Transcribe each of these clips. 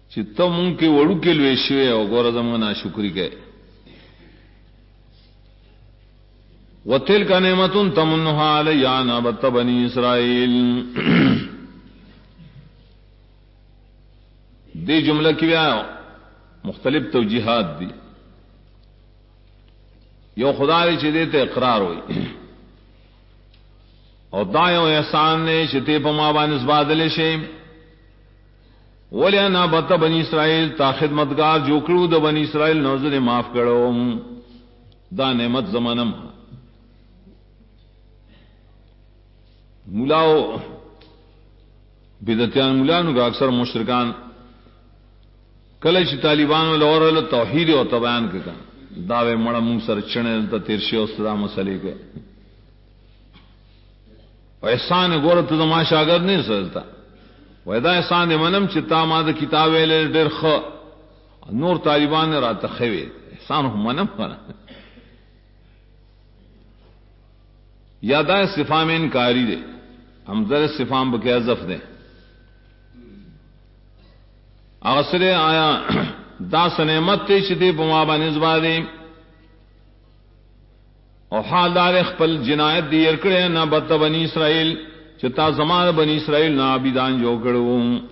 چې ته مونږ کې وړو کې لوي شوی او ګوره زموږ ناشکری کوي. وتلک نعمت تمنها علی ان عبدت بنی اسرائیل. دی جملہ کی بیا مختلف توجیحات دی. یو خدا دې چې دې ته اقرار وي او دا یو احسان نه چې ته په ما باندې سبادل شي. ولیا نه بت بنی اسرائیل تا خدمتگار جو کړو د بنی اسرائیل نوزه دې معاف کړو. دا نعمت زمانم مولاو بدعتیان مولانو کا اکثر مشرکان کله چې طالبانو لورل توحید او بیان کړه داوی مړه مون سره چنه ته تیر شي او صدا مسلې کې احسان ګوره ته ما شاګرد نه سلطا ودا احسان منم چې تا ما د کتاب ویل ډېر خ نور طالبان راته خوي احسان هم منم کنه. یادا استفهام انکاری دے حمزہ استفهام بکې حذف دے. اغسر آیا دا سنعمت تے شدی بما باندې زبادي او حال دار خپل جنایت دی ورکړې نه بت بنی اسرائیل چې تا زمانه بنی اسرائیل نه عبیدان جوړ کړو.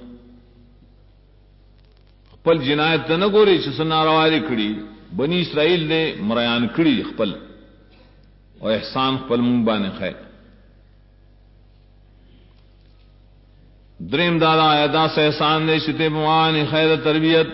خپل جنایت نه ګوري چې سناروالي کړی بنی اسرائیل دې مریان کړی خپل او احسان خپل مونږ باندې خیر. دریم دادا آیادا سے احسان دے شتے موان خیر تربیت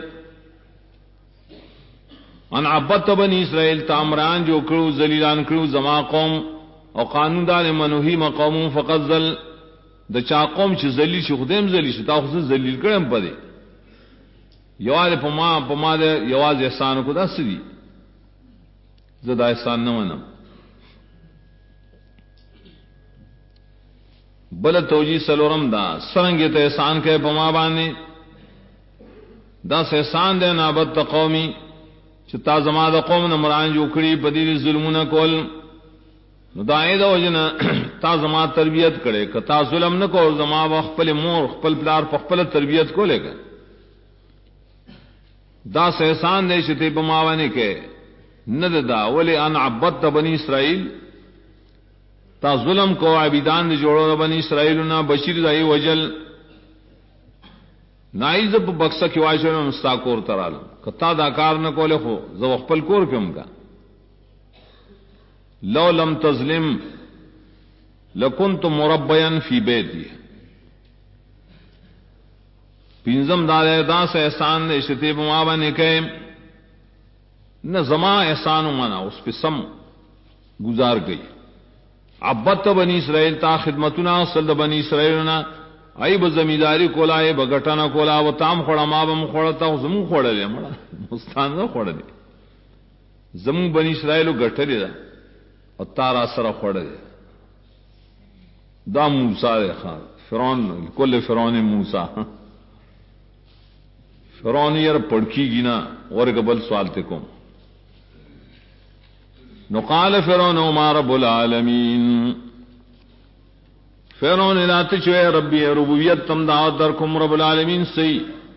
ان عبدت بنی اسرائیل تامران جو کرو ذلیلان کرو زما قوم او قانون دار منوہی مقوم فقط ذل د چا قوم چې ذلیل شي خدیم ذلیل شي تا خو ذلیل کړم پدې یواز پما دے یواز احسان کو دس دی زدا احسان نہ منم. بل توجی سلورم دا سرنگ ته احسان کې پما باندې دا احسان دے نابت قومی چې تا زما د قوم نه مران جو کړي بدی ظلمونه کول نو دای دا وجنه تا زما تربیت کړي کتا ظلم نه کو زما خپل مور خپل پلار په خپل تربیت کولېګا دا احسان دے چې ته پما باندې کې نه دا ولی ان عبدت بنی اسرائیل تا ظلم کو عبیدان دی جوړو بنی اسرائیلنا بشیر دای وجل نایز په بکسه کې واښو مستاکور ترال کتا دا کار نه کوله خو زو خپل کور کوم کا لو لم تظلم لکنت مربیا فی بیتی. پینزم دار دا سے احسان دے شتی بما باندې کې نہ زما احسان منا اس پہ سم گزار گئی. عبدت بنی اسرائیل تا خدمتنا صد بنی اسرائیلنا ای بزمیداری کولا ای بغټانا کولا و تام خړه ما بم خړتا زمو خړلې مړه مستان نه خړلې زمو بنی اسرائیلو غټلې دا او تارا سره خړلې دا موسی خان فرعون کل فرعون موسی فرعون یې پړکی گینا ورګبل سوال ته کوم. نو قال فرعون ما رب العالمین. فرعون لاته چوي ربي ربوبیت تم دعوت در کوم رب العالمین سی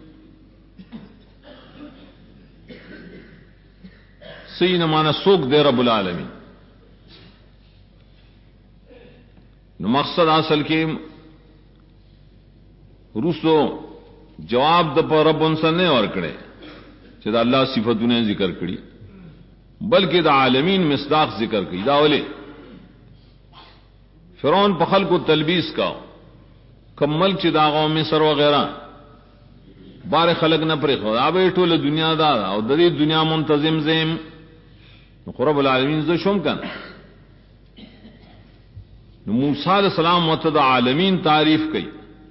نہ مانا سوک دے رب العالمین. نو مقصد اصل کې روسو جواب د پر رب انسان نه ور کړي چې دا الله صفاتونه ذکر کړي بلکہ دا عالمین مصداق ذکر کی دا ولے فرعون په خلکو تلبیس کا کمل چې دا قوم مصر وغیرہ بار خلق نه پرې خو دا به ټول دنیا دا او د دې دنیا منتظم زم رب العالمین ز شوم کن. نو موسی علیہ السلام متد عالمین تعریف کی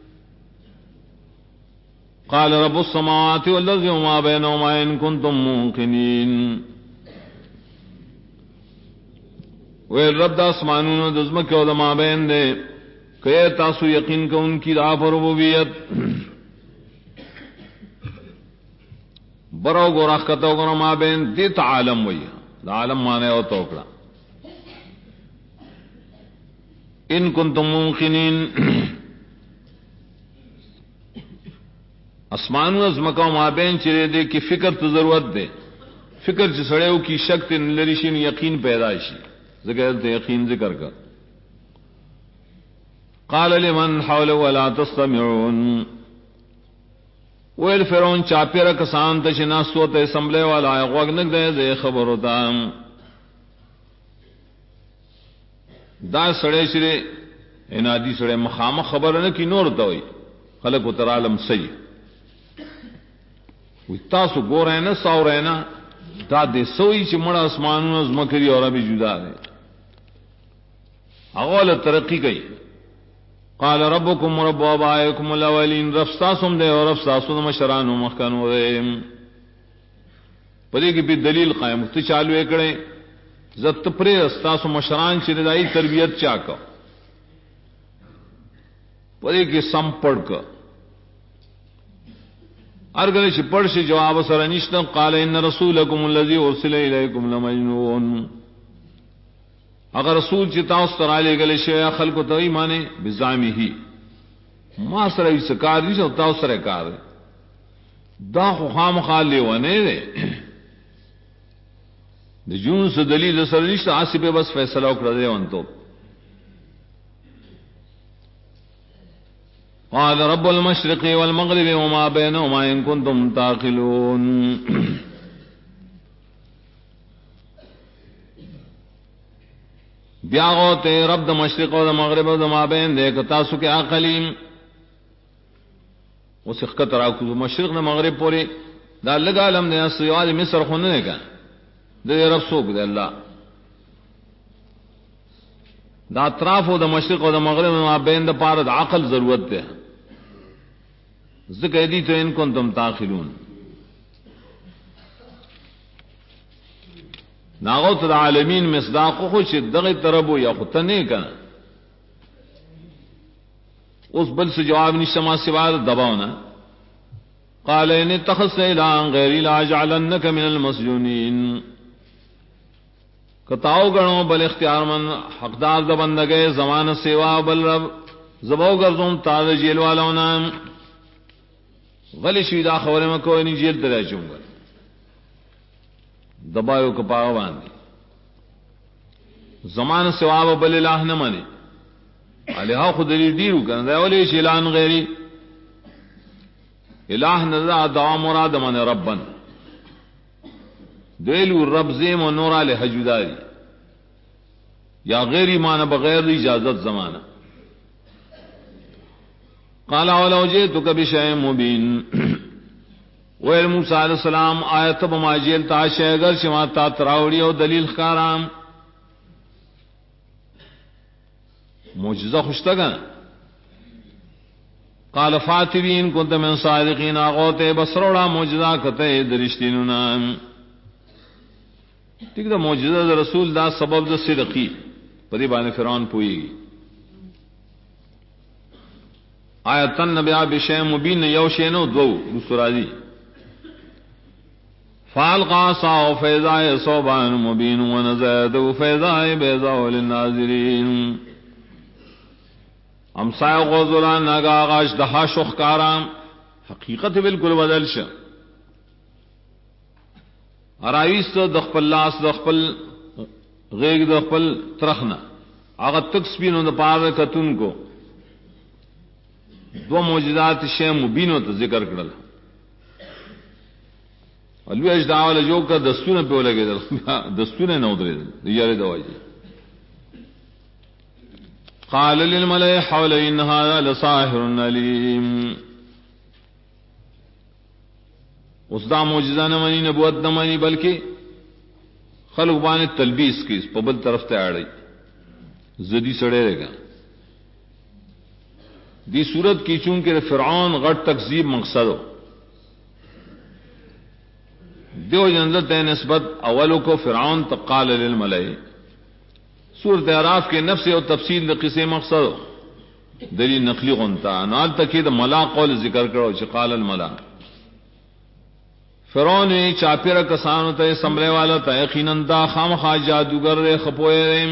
قال رب السماوات والارض وما بينهما ان كنتم موقنين. وی رب دا اسمانونو دزمک و دا مابین دے کہ تاسو یقین کو ان کی دا پر ربوبیت برو گو رخکتو گو مابین دیتا عالم وی دا عالم مانے و توکڑا ان کنتم موقنین. اسمان و ازمکا مابین چرے دے کی فکر تو ضرورت دے فکر چ سڑیو کی شک تے لریشین یقین پیدائشی ذکر تے یقین ذکر کر قال لمن حوله ولا تستمعون ویل فرعون چاپیرا کسان تے شناستو تے اسمبلے والا غوږ نک دے خبر ہوتا دا سڑے شرے انادی سڑے مخام خبر نہ کی نور ہوئی خلق اتر عالم صحیح تاسو گو رہے نا سو رہے نا دا دے سوئی چمڑا اسمان مکری اور ابھی جدا ہے اغول ترقی گئی قال ربکم رب آبائکم الاولین رفستاسم دے اور رفستاسم مشران و مخکنو دے پدے کی بھی دلیل قائم تی چالو ایکڑے زت پرے استاسم مشران چردائی تربیت چاکا پدے کی سم پڑھ کا ارگل چ پڑھ سے جواب سر نشتا قال ان رسولکم الذی ارسل الیکم لمجنون اگر رسول چتا اس طرح لے گلے شیا خلق تو ایمانے بزامی ہی ما سر اس کار نہیں ہوتا اس طرح کار دا خام خال لے ونے دے جون سے دلیل سر نشتا آسی پہ بس فیصلہ کر دے ون تو قال رب المشرق والمغرب وما بينهما إن كنتم تعقلون بیاغوتے رب دا مشرق و دا مغرب و دا ما بین دے کتاسو کے عقلیم اس اخکت راکو مشرق دا مغرب پوری دا لگا علم دے سیوال مصر خونے کا دے رب سوک دے اللہ دا اطراف و دا مشرق و دا مغرب و ما بین دا پارد عقل ضرورت دے ذکر دی تو ان کنتم تاخلون ناغوت العالمین مصداق خوش دغی تربو یا خطنے کا اس بل سے جواب نشما سوار دباؤنا قال ان اتخذت الہا غیری لاجعلنک من المسجونین کتاؤ گنو بل اختیار من حقدار دبندگے زمان سوا بل رب زبو گرزم تاز جیل والاونا غلی شویدہ خبر میں کوئی نہیں جیل ترہ چونگا دبایو کپاو باندھی زمان سواب بل الہ نہ مانے الہا خود دیرو کرنا دے اولی شیلان غیری الہ ندا دعا مراد من ربن دیلو رب زیم و نورا لحجوداری یا غیری معنی بغیر اجازت زمانہ قال ولو جئتك بشيء مبين ویل موسیٰ علیہ السلام آیت بما جیلتا شیگر شما تا تراوڑی و دلیل خارام معجزہ خوشتگا قال فاتبین کنت من صادقین آغوت بسروڑا معجزہ کتے درشتینونا ٹھیک دا معجزہ دا رسول دا سبب دا صدقی پدی بانی فرعون پوئی گی آیتن نبیا بشیء مبین یوشینو دو رسولادی فالقا عصاه فاذا ثوبان مبين ونزاده فاذا بيضاء للناظرين امسای غزلان نگا آغاش دہا شخکارام حقیقت بالکل بدل شا ارائیس دخپل لاس دخپل غیگ دخپل ترخنا آغا تکسبینو دا پار کتن کو دو معجزات شیء مبینو تا ذکر کرل الوی اجدعا والا جو کا دستور پہ لگے دستور نہ ادرے یار دوائی قال للملئ حول ان هذا لساحر علیم اس دا معجزہ نہ مانی نبوت نہ مانی بلکہ خلق بان تلبیس کی پبل طرف تے آڑی زدی سڑے رہے گا دی صورت کی چونکہ فرعون غٹ تکذیب مقصد ہو دیو جنزت نسبت اولو کو فرعون تقال للملئ سورت اعراف کے نفس اور تفصیل قصے مقصد ہو دلیل نقلی غنتا نال تکید ملا قول ذکر کرو چقال الملا فرعون چاپیرا کسانو تے سمرے والا تا یقیناً دا خام خواہ جادوگر رے خپوئے رے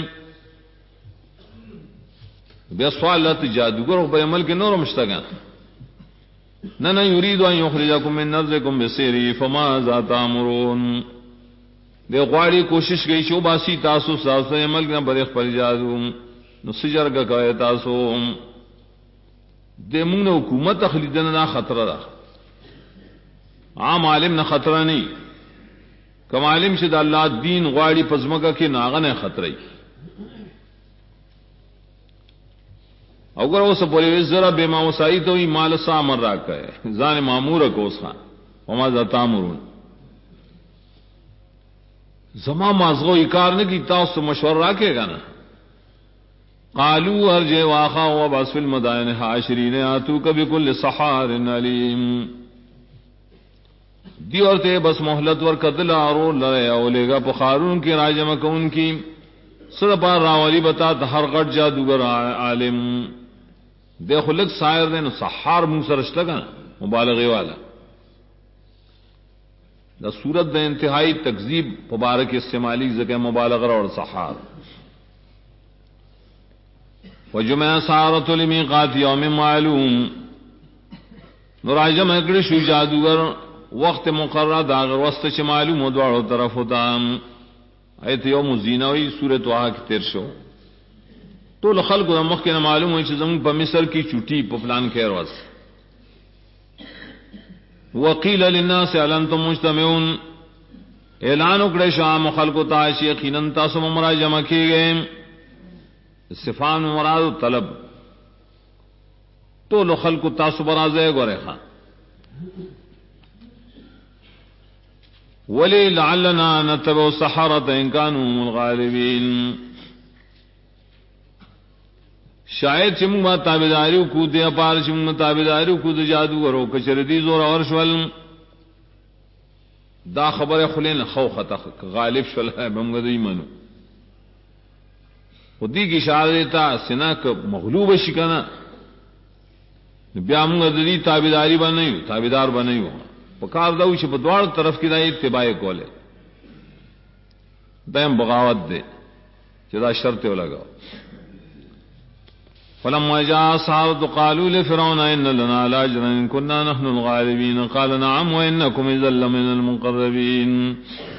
بے سوال لت جادوگر بے عمل کے نور مشتگا نہ یرید ان یخرجکم من ارضکم بسحرہ فماذا تأمرون دے غواړي کوشش کوي چې وباسي تاسو تاسو یې ملک نه بری خپل جادو نو سجرګه کوي تاسو دې موږ حکومت خلیدنه نه خطر ده عام عالم نه خطر نه کوم عالم چې د الله دین غواړي پزماګه کې ناغه نه خطرې او ګور اوس په لوي زرا به ما وسای ته وی مال سامر راکې ځان مامور کو اوس خان وما ذا امرون زما مازغو کار نه کی تاسو مشورہ راکې غنه قالوا ارجع واخا وبس المدائن حاشرین اتوک بكل سحار علیم دی اورته بس مہلت ور قتل اور لے اولے گا بخارون کی راجم کون کی سر پار راولی بتا ہر غٹ جادوگر عالم دیکھو لگ شاعر نے سحار منہ سرش لگا مبالغے والا دا صورت دا انتہائی تکذیب مبارک استعمالی زکہ مبالغہ اور سحار وجمع سارت لمیقات یوم معلوم نراجم اکڑی شو جادوگر وقت مقرر داغر وسط چ معلوم دوڑو طرف ہوتا ایت یوم الزینوی سورۃ طه کی تیر شو تو خلق مخ کے معلوم ہوئی زمین په مصر کی چٹی په پلان خیر وس وقیل للناس هل انتم مجتمعون اعلان وکړه شام خلق تا یقینا تاسو مراجمه کیږئ استفان مراد طلب تو خلق تاسو برازه غره خان ولی لعلنا نتبع السحرة ان كانوا هم الغالبين شاید چې موږ تابعداري کو دې اپار چې موږ تابعداري کو د جادوګرو کچردي زور اور شول دا خبره خلین خو خطا غالب شول موږ دې منو خودی کی اشاره تا سنا ک مغلوب شي کنه بیا موږ دې تابعداري باندې تابعدار باندې پکار دا چې په دواړو طرف کې د اتباع کوله دیم بغاوت دے چې دا شرط یې لگاو فلما جاء السحرة قالوا لفرعون إن لنا لأجرا إن كنا نحن الغالبين قال نعم وإنكم إذا لمن المقربين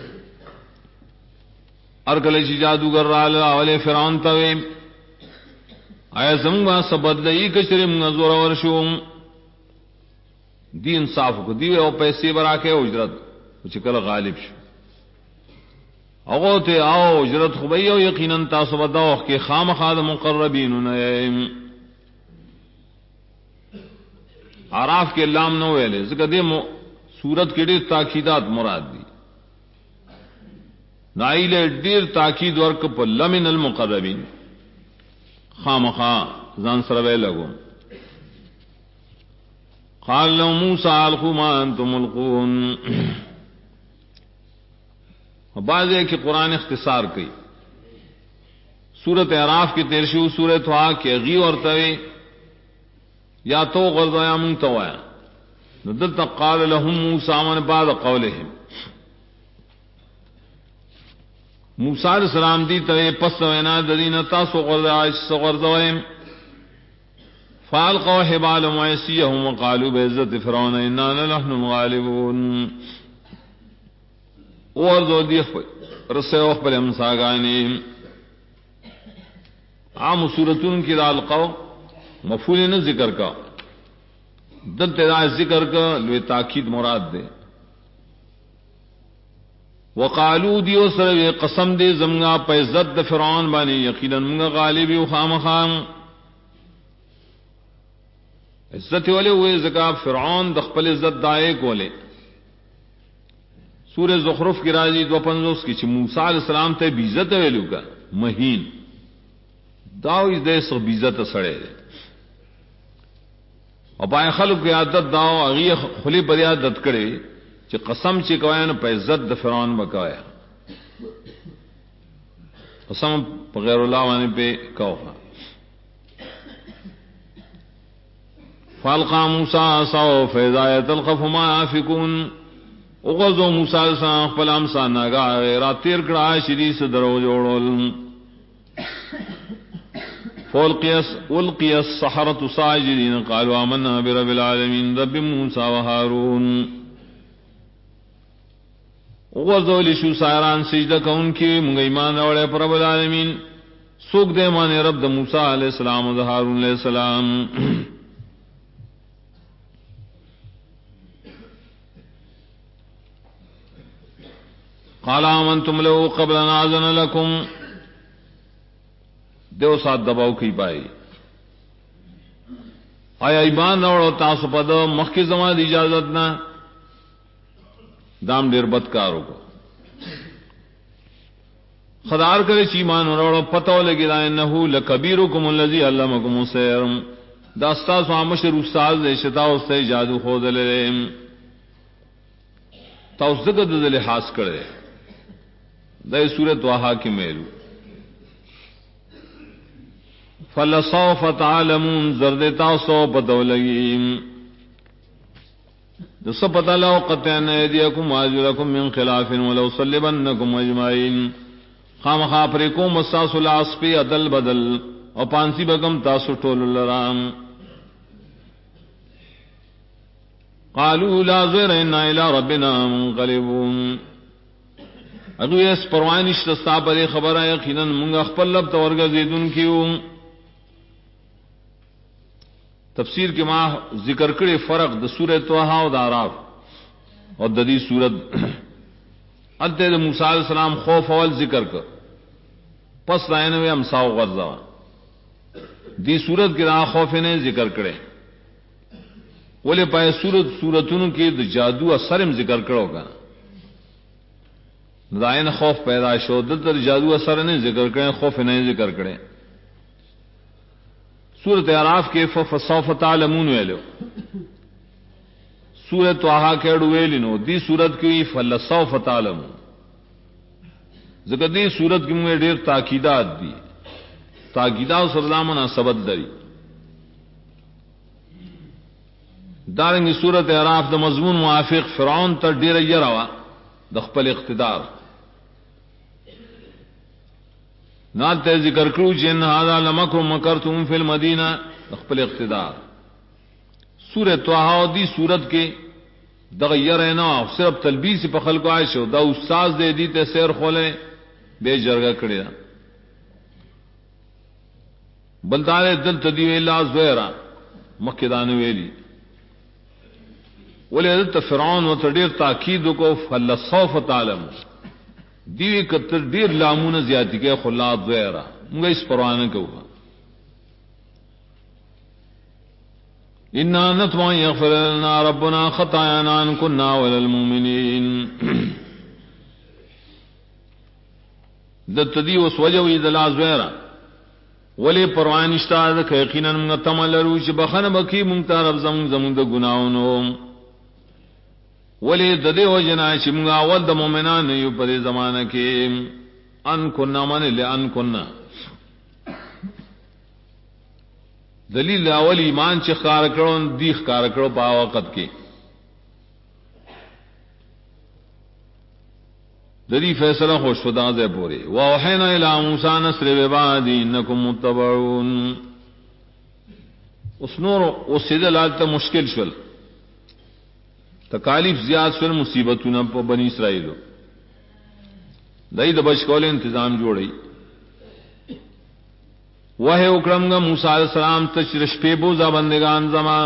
ارکل چی جادوگر رالا ولی فرعون توی آیا زمگا سبد لئی کچری منگا زورا ورشوم دی انصاف کو دی او پیسے برا کے اجرت چکل غالب شو اوغوتے آو اجرت خبئی او یقیناً تاسو بداوخ کے خام خاد مقربین نیم عراف کے لام نو ویلے ذکر دے سورت کے دیر تاکیدات مراد دی نائل دیر تاکید ورک پر لمن المقربین خام خا زان سروے لگو قال لو موسیٰ القوا ما انتم ملقون بعض ہے کہ قرآن اختصار کی سورت اعراف کی تیرشو سورت ہوا کہ غی اور توی یا تو غرض یا منتوایا ندلت قال لهم موسیٰ من بعد قولهم موسیٰ علیہ السلام دی توی پس وینا ددین تاسو غرض عائش غرضویم فالقوا حبالهم وعصيهم وقالوا بعزت فرعون اننا نحن الغالبون اور دو دی رسے وقبل امساگانی عام صورتون کی القوا مفعول نہ ذکر کا دل تیرا ذکر کا لوی تاکید مراد دے وقالو دیو سر قسم دے زمگا پہ عزت فرعون بانی یقینا منگا غالب و خام خام عزت والے ہوئے زکا فرعون دخپل عزت دائے کولے سورہ زخرف کی راجی 250 کی چھ موسیٰ علیہ السلام تے بیزت ویلو کا مہین داو اس دے سو بیزت سڑے دے اور پائے خلق کی عادت داو اغی خلی پر عادت کرے چھ قسم چھ کوئین پہ عزت دا فرعون بکایا قسم پہ غیر اللہ وانے پہ کوہا فالقا موسیٰ عصاو فاذا تلقف ما یافکون اغزو موسیٰ علیہ السلام خپل امسا ناگا غیرات تیر کڑا شدی سے درو جوڑول فألقي السحرة ساجدين قالوا آمنا برب العالمين رب موسى وهارون. وغزول شو سائران سجدہ کا ان کی منگ ایمان روڑے پر رب العالمین سوک دے مانے رب دا موسیٰ علیہ السلام و دا ہارون علیہ السلام. قال آمنتم له قبل ان آذن لكم. دیو ساتھ دباؤ کی پائی آیا ایمان روڑو تاسو پد مخی زمان دی اجازت نا دام دیر بدکارو کو خدار کرے چی ایمان روڑو پتو لگی دا انہو لکبیرکم اللذی علمکم السحر دا استاسو آمشر استاذ دے شتاو سے جادو خود لے تاوس دکت دے لحاظ کرے دا سورت وحا کی میلو. فلسوف تعلمون زرد تاسو پتو لگیم دس پتا لو قطعن ایدیکم واجرکم من خلاف ولو صلبنکم اجمعین خام خاپریکو مساسو لاسپی عدل بدل او پانسی بگم تاسو ٹول لرام. قالوا لا ضير انا الى ربنا منقلبون. اگو اس پروانش رستا پر خبر ہے یقینا منگا خپل لب تورگا زیدن کیوں. تفسیر کے ماہ ذکر کرے فرق د سورۃ طه او د اعراف اور د دې سورۃ انتے د موسی علیہ السلام خوف اول ذکر کر پس رائن میں امساو غرضا دی سورۃ کے راہ خوف نے ذکر کرے ولے پائے سورتوں کے د جادو اثرم ذکر کرو کا رائن خوف پیدا شو د جادو اثر نے ذکر کرے خوف نے ذکر کرے. سورت اعراف کے فسوف تعلمون ویلو سورت طه کے ویلنو دی سورت کی فلسوف تعلمون ذکر دی سورت کی میں ډیر تاکیدات دی تاکیدات سره مناسبت دری. دارنگی سورت اعراف دا مضمون موافق فرعون تر ډیر یراوا د خپل اقتدار نالتے ذکر کرو جن هذا لمکر مکرتم فی المدینہ خپل اقتدار. سورۃ طه دی سورت کے دغیر نہ صرف تلبیس په خلق عائشہ دا استاد دے دی تے سیر کھولے بے جرگہ کڑیا بلدار دل تدی الا زہرا مکدان ویلی ولید فرعون و تدیر تاکید کو فلسوف تعلم دیوی کتر دیر لامون زیادتی کے خلات زہرا مگا اس پروانہ کو انا نطمع یغفر لنا ربنا خطايانا ان كنا وللمؤمنین. دتدی اس وجوی دلا زہرا ولی پروان اشتاد کہ یقینا من تملرو چ بخن بکی منتا رب زم د گناونو ولی ددی وجنا چ من اول د مومنان یو پر زمانہ کے ان كنا من لان كنا دلیل اول ایمان چ خار کرون دیخ کار کرو با وقت کے دلی فیصلہ خوش خدا دے پورے واوحینا الی موسی نصر عبادی انکم متبعون. اس نور اس سیدہ لالتا مشکل شل تکالیف زیاد شل مصیبتوں پا بنی اسرائیلو دائی دبش کول انتظام جوڑی وہ اکرم گا موسیٰ علیہ السلام تشرش پہ بوزا بندگان زمان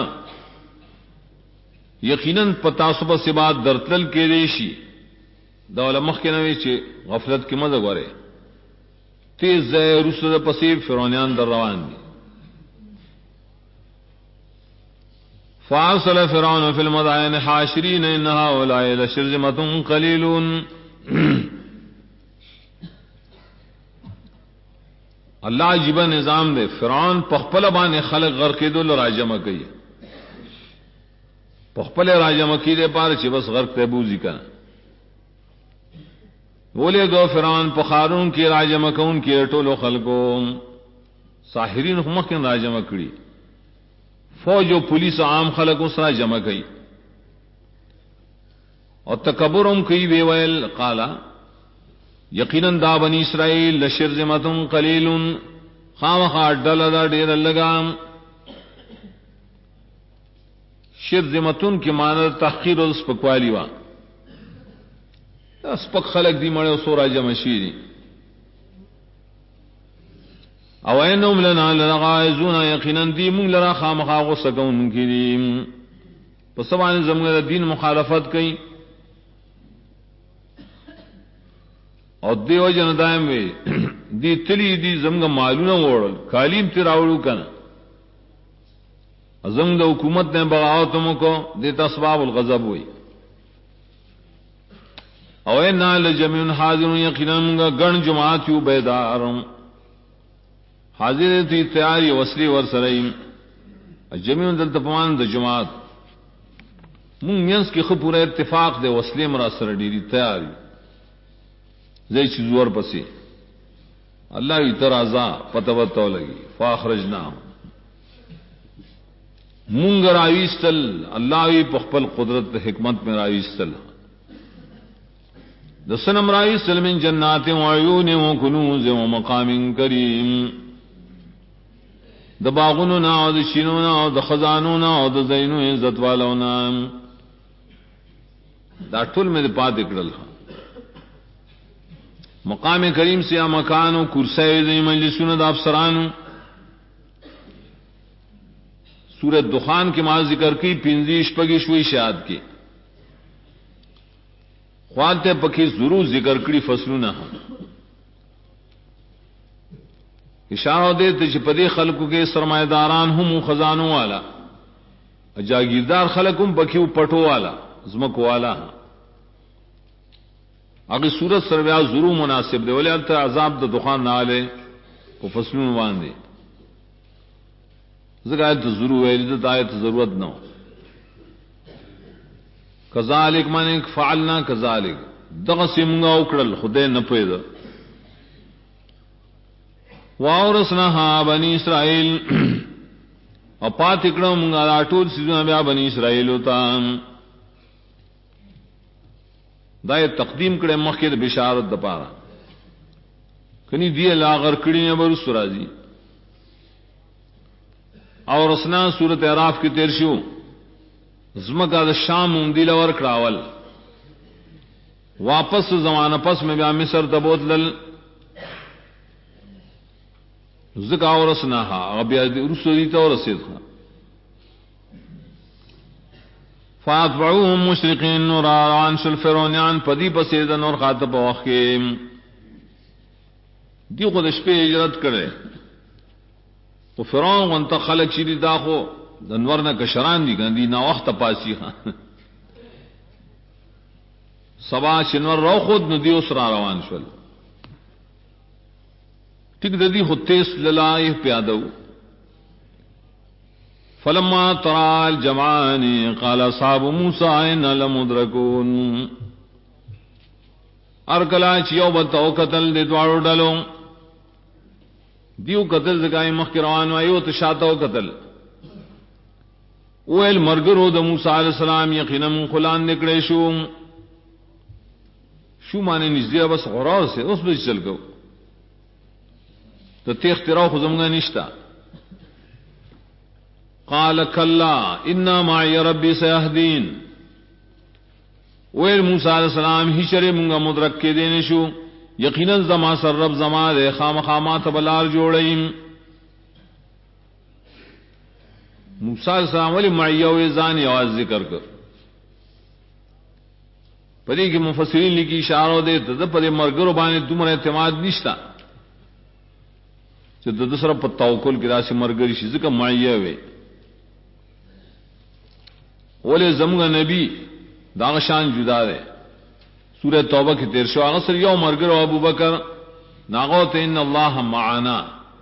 یقیناً پتاسبہ سے بات درتل کے ریشی دا مخ کے نوی چے غفلت کی مدد گورے تیز زی رسل پسیب فرعونیان در روان دی. فارسل فرعون فی المدائن حاشرین انہا اولائی لشرزمت قلیلون. اللہ عجیبہ نظام دے فرعون پخپل بانے خلق غرقی دو لراجمہ کئی پخپل راجمہ کی دے پار چی بس غرق تیبوزی کا بولے گو فرعون پخارون کی راجمہ کون کی ٹولو خلقوں ساحرین مکن راجمہ کڑی فوج و پولیس عام خلق اس راجمہ کئی اور تکبرم کئی بے ویل قالا یقیناً دا بنی اسرائیل لشرذمۃ قلیل خامخا ڈل دا ډیر لگام شرذمتن کی معنی تحقیر اور سپکوالی وا سپک خلق دی مړو سورا جمع شيری او انهم لنا لغائزون یقینا دی مونږ لرا خامخا غصه کوونکې دي په سبحان زموږ دین مخالفت کوي او دیو جن دائم وی دی تلی دی زموږ مالونه وړل کالیم تی راوړو کنه زموږ د حکومت نے بغاوت مو کو دیتا اسباب الغضب ہوئی او انا لجميع حاضر یقینا گن جماعت یو بیدارم حاضر تی تیاری وصلی ور سریم جميع دل تپمان د جماعت مون مینس کی خو پورا اتفاق دے وصلی مرا سره ډیری تیاری زئی چیز ور پسی اللہ وی ترازا پتوتو لگی فاخرجنا مونږ راويستل الله وی په خپل قدرت حکمت میں راويستل د سنم راويستل من جنات و عيون و كنوز و مقام کریم د باغونو نه او د شینو نه او د خزانو نه او د زینو عزت والو نه دا ټول مې پات کړل مقام کریم سے مکان و کرسی د مجلسونو د افسرانو سورت دخان کے ماں ذکر کی پنزیش پگیش ہوئی شاد کی خوالتے پکی ضرور ذکر کری فصلوں نہ اشارہ دے چپدے خلق کے سرمایہ داران ہوں خزانوں والا جاگیردار خلق ہوں پکیو پٹو والا زمک والا اگر سورت سرویا ضرور مناسب دے بولے اب عذاب دا دخان نہ لے وہ فصلوں باندھے آیت ضرور ہے آیت ضرورت نہ ہو کذالک مانے فعلنا کذالک دغه سیمغا وکړل خدای نه پیدا واورثناها بنی اسرائیل او پات کړه موږ راټول سيزونه بیا بنی اسرائیل وتا دا تقدیم کړه مخکې د بشارت د پاره کني دی لاغر کړي نه ور سورازي اور اسنا سورت اعراف کی تیر شو زمکا دا شام اندیل ور کراول واپس زمانہ پس میں بیا مصر تبوت لل زکا اور اسناہا بیا رسو دیتا اور رسید خوا فاتبعوهم مشرقین نوران شل فرونیان پدی پسیدن اور خاطب وقیم دی خود شپے اجرت کرے تو فرعون انت خلق شری داخو دنور نہ کشران دی گندی نہ وقت پاسی خان سبا شنور رو خود ندی اسرا روان شول ٹک ددی خطیس للائے پیادو فلما ترى الجمعان قال اصحاب موسى إنا لمدركون ارکلا چیو بتاو قتل دے دوارو ڈالو دیو قتل زکای مخ روان وایو تو شاتو قتل اویل مرګرو د موسی علیہ السلام یقینا خلان نکړې شو معنی نږدې بس غرار سے اوس به چل کو ته تیخ تیرا خو زمغه نشتا قال كلا ان معي ربي سيهدين اویل موسی علیہ السلام ہی شرے مونږه مدرک کې دینې شو یقینا زما سر رب زما دے خامخامات بلار جوڑیم موسیٰ علیہ السلام ولی معیو ازان یواز ذکر کر پدی کی مفسرین لکی اشارہ دے تدہ پدی مرگر و بانے دمر اعتماد نشتا جو دسر پتاوکل کی راسی مرگری شی ذکر معیو ولی زمگا نبی داغشان جدا دے سورہ توبہ کی تیر شو اغسر یو مرگر و ابو بکر ناغوت ان اللہ معانا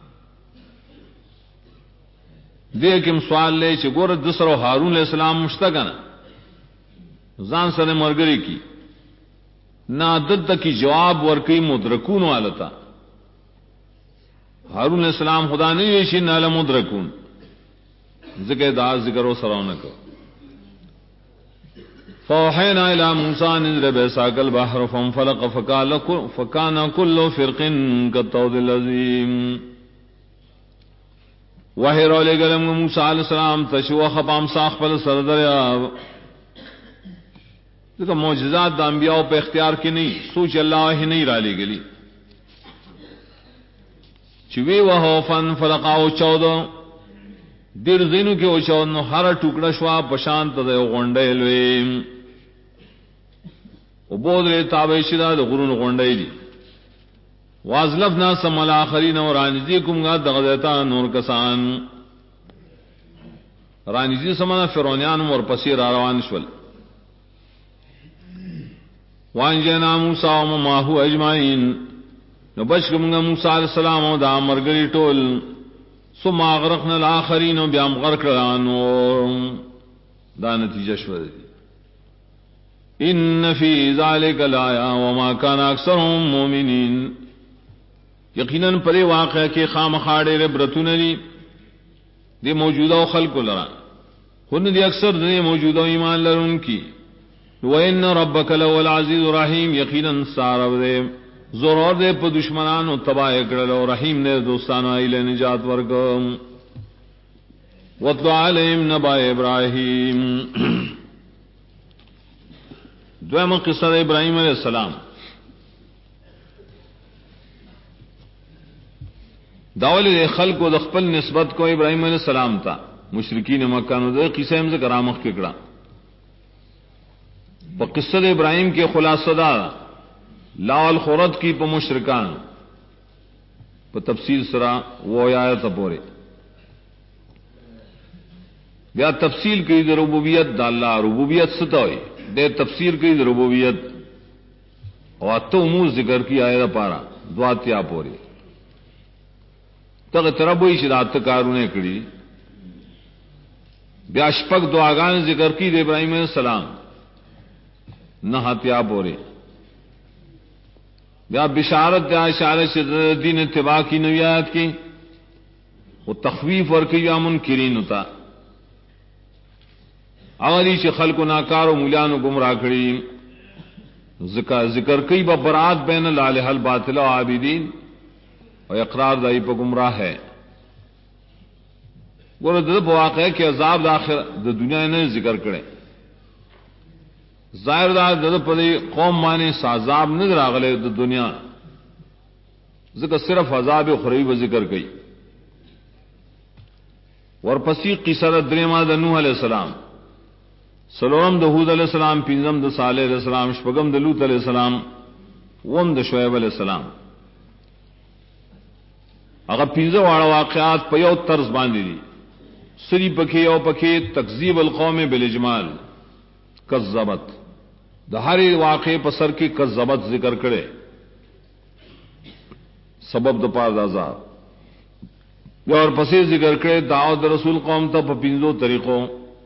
دیکھم سوال لے چھے گورت دسر و حارون علیہ السلام مشتگنا زان سر مرگری کی نا دد کی جواب ورکی مدرکون والتا حارون علیہ السلام خدا نہیں ویشی نالا مدرکون ذکر دا ذکر و سرونکو فوحینا الى موسیٰ نضرب عصاک البحر فانفلق فکان کل فرق کالطود العظیم وحی رو لے گلم موسیٰ علیہ السلام تشو خپام ساخ پل سر دریاب. دیکھا معجزات دا انبیاء پہ اختیار کی نہیں، سوچ اللہ ہی نہیں را لے گلی. چوی وہو فن فلقاو 14 دیر زینو کے اوچو نو ہر ٹکڑا شوا پشانت دے غنڈے لوی او بود رے تابعی دا غرون غنڈے دی. وازلفنا سم الاخرین و رانجی کم گا دغدیتا نور کسان. رانجی سمنا فرونیان اور پسیر آروان شول. وانجینا موسیٰ و ماہو اجمعین نو بچ کم گا موسیٰ علیہ السلام و دا مرگری ٹول. ثم اغرقنا الاخرین و بیام غرق رانو. دا نتیجہ شول. ان فی ذالک لایا وما کان اکثرهم مومنین. یقیناً پرے واقعہ کے خام خاڑے ربرتون لی دے موجودہ خلق لرا خن دی اکثر دے موجودہ ایمان لرن کی. وَإِنَّ رَبَّكَ لَهُوَ الْعَزِيزُ الرَّحِيمُ. یقیناً سارو دے زور دے پا دشمنانو تباہ کرلو رحیم نے دوستانو ایلے نجات ورکم. وَاتْلُ عَلَيْهِمْ نَبَأَ إِبْرَاهِيمَ. دویم قصہ ابراہیم علیہ السلام. داول خلق و دخپل نسبت کو ابراہیم علیہ السلام تا مشرکین مکہ نو دے قصہ ہم سے کرامخ ککڑا. پا قصہ ابراہیم کے خلاصہ دا لا الخورت کی پا مشرکان پا تفسیر سرا وہ آیت پورے بیا تفصیل کی دا ربوبیت دا اللہ. ربوبیت ستوئی دے تفسیر کی دا ربوبیت اور اتو امور ذکر کی آیت پارا دواتیا پورے تک تربوئی شدات کارونے کری. بیا شپک دعاگان ذکر کی دے ابراہیم علیہ السلام نہ ہتیا بورے. بیا بشارت دیا اشارت سے دین اتباع کی نویات کی وہ تخویف ورکی یا منکرین ہوتا اولی چھ خلق و ناکار و مولیان و گمراہ کری. ذکر کی ببرات بین الالہ الباطل و عابدین اور اقرار دائی پا گمراہ ہے. وہ دب واقع کہ عذاب داخل دا دنیا نے ذکر کرے. ظاہر دا دد پدی قوم مانے سازاب نظر آگلے دا دنیا ذکر صرف عذاب خریب ذکر گئی. ورپسی قصہ دریما دا نوح علیہ السلام سلورم دا حود علیہ السلام پینزم دا صالح علیہ السلام شپگم دا لوط علیہ السلام وم دا شعیب علیہ السلام. اگر پینزہ واڑا واقعات پیو طرز باندھی دی سری پکے او پکے تکذیب القوم بالاجمال کذبت دہاری واقع پسر کی کذبت ذکر کرے سبب د پار عذاب یا اور پسے ذکر کرے دعوت رسول قوم تا پینزو طریقوں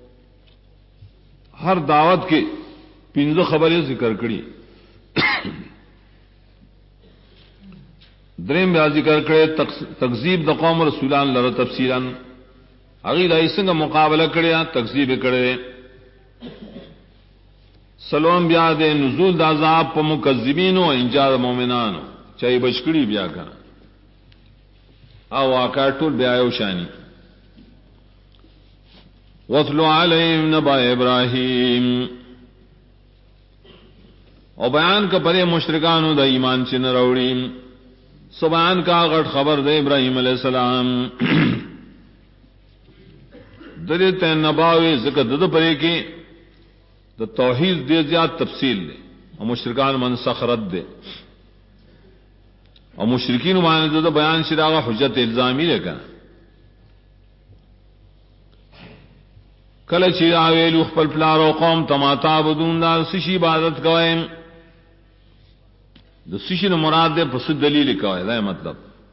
ہر دعوت کے پینزو خبریں ذکر کری. دریم بیا ذکر کرے تکذیب د قوم رسولان لرا تفسیرا اگی دای سنگ مقابلہ کرے تکذیب کرے. سلام بیا دے نزول دا عذاب پا مکذبینو انجاد مومنانو چاہی بچکڑی بیا کنا او آکار طول بیایو شانی. وَاتْلُ عَلَيْهِمْ نَبَأَ إِبْرَاهِيمَ. او بیان کا پرے مشرکانو دا ایمان چن روڑیم سبحان کا غٹ خبر دے ابراہیم علیہ السلام درے تین نباوے ذکر دد پرے کی دا توحید دے زیاد تفصیل دے اور مشرکان من سخرت دے اور مشرکین مانے دد بیان شراغ حجت الزامی لے کنا کل چیراوے لوخ پل پلارو قوم تما تعبدون دا سشی عبادت کوئیں دا سشی مراد دے پس دلیل کوئے دا مطلب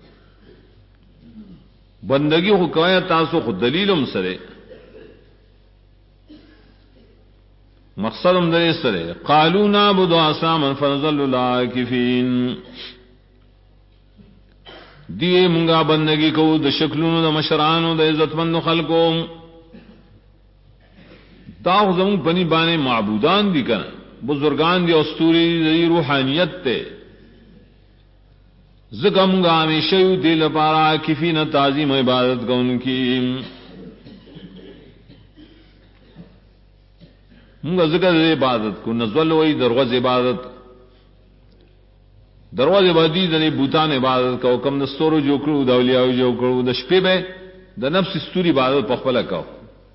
بندگی خو کوئے تاسو خود دلیلم سرے مقصد ہم درے سرے قالوا نعبد اصناما فنظل عاکفین دیئے منگا بندگی کو دا شکلونو دا مشرانو دا عزت مند خلقو دا زمون پنی بانے معبودان دی کنا بزرگان دی اسطوری دی روحانیت تے زکم گا ہمیشہ دل پارا کفین تعظیم عبادت کا ان کی منگا ذکر عبادت کو نزول وئی دروز عبادت دروازه بدی د بوتان عبادت کو کم دستورو جو کړو د اولیاء جو کړو د شپې به د نفس ستوري عبادت په خپل کو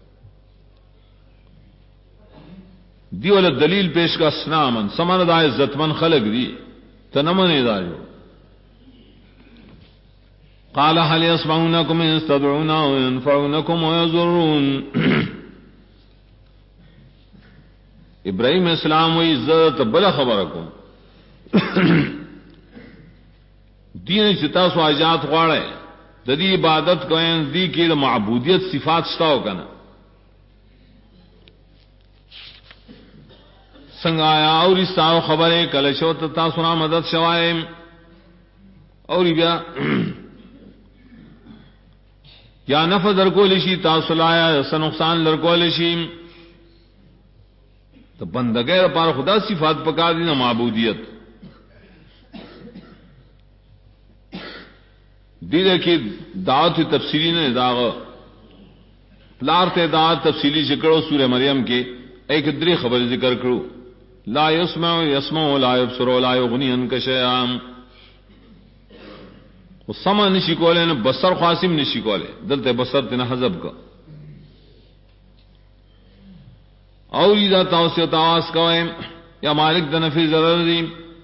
دی ول دلیل پیش کا اسلام سمن د عزتمن خلق دی تنمن ادارو قال هل يسمعونكم إذ تدعون وينفعونكم ويضرون ابراہیم السلام و عزت بلا خبرکم دین چتا سو آجات غواړي د دې عبادت کوین دی کې د معبودیت صفات شتاو کنه څنګه آیا او رساو خبره کله شو ته تاسو نه مدد شوای او بیا یا نفع در کول شي تاسو لایا سن نقصان در کول شي تو بندگی پر خدا صفات پکا دی نہ معبودیت دیدے کی دعوت تفصیلی نے داغ پلار تے دعوت تفصیلی ذکرو سورہ مریم کے ایک دری خبر ذکر کرو لا يسمع يسمع لا يبصر ولا يغني عنك شيئا وہ سمع نشی کولے نہ بصر قاسم نشی کولے دلتے بصر تے نہ حذف کا اور اذا تاسو تواس کوئے یا مالک د نفی ضرر دی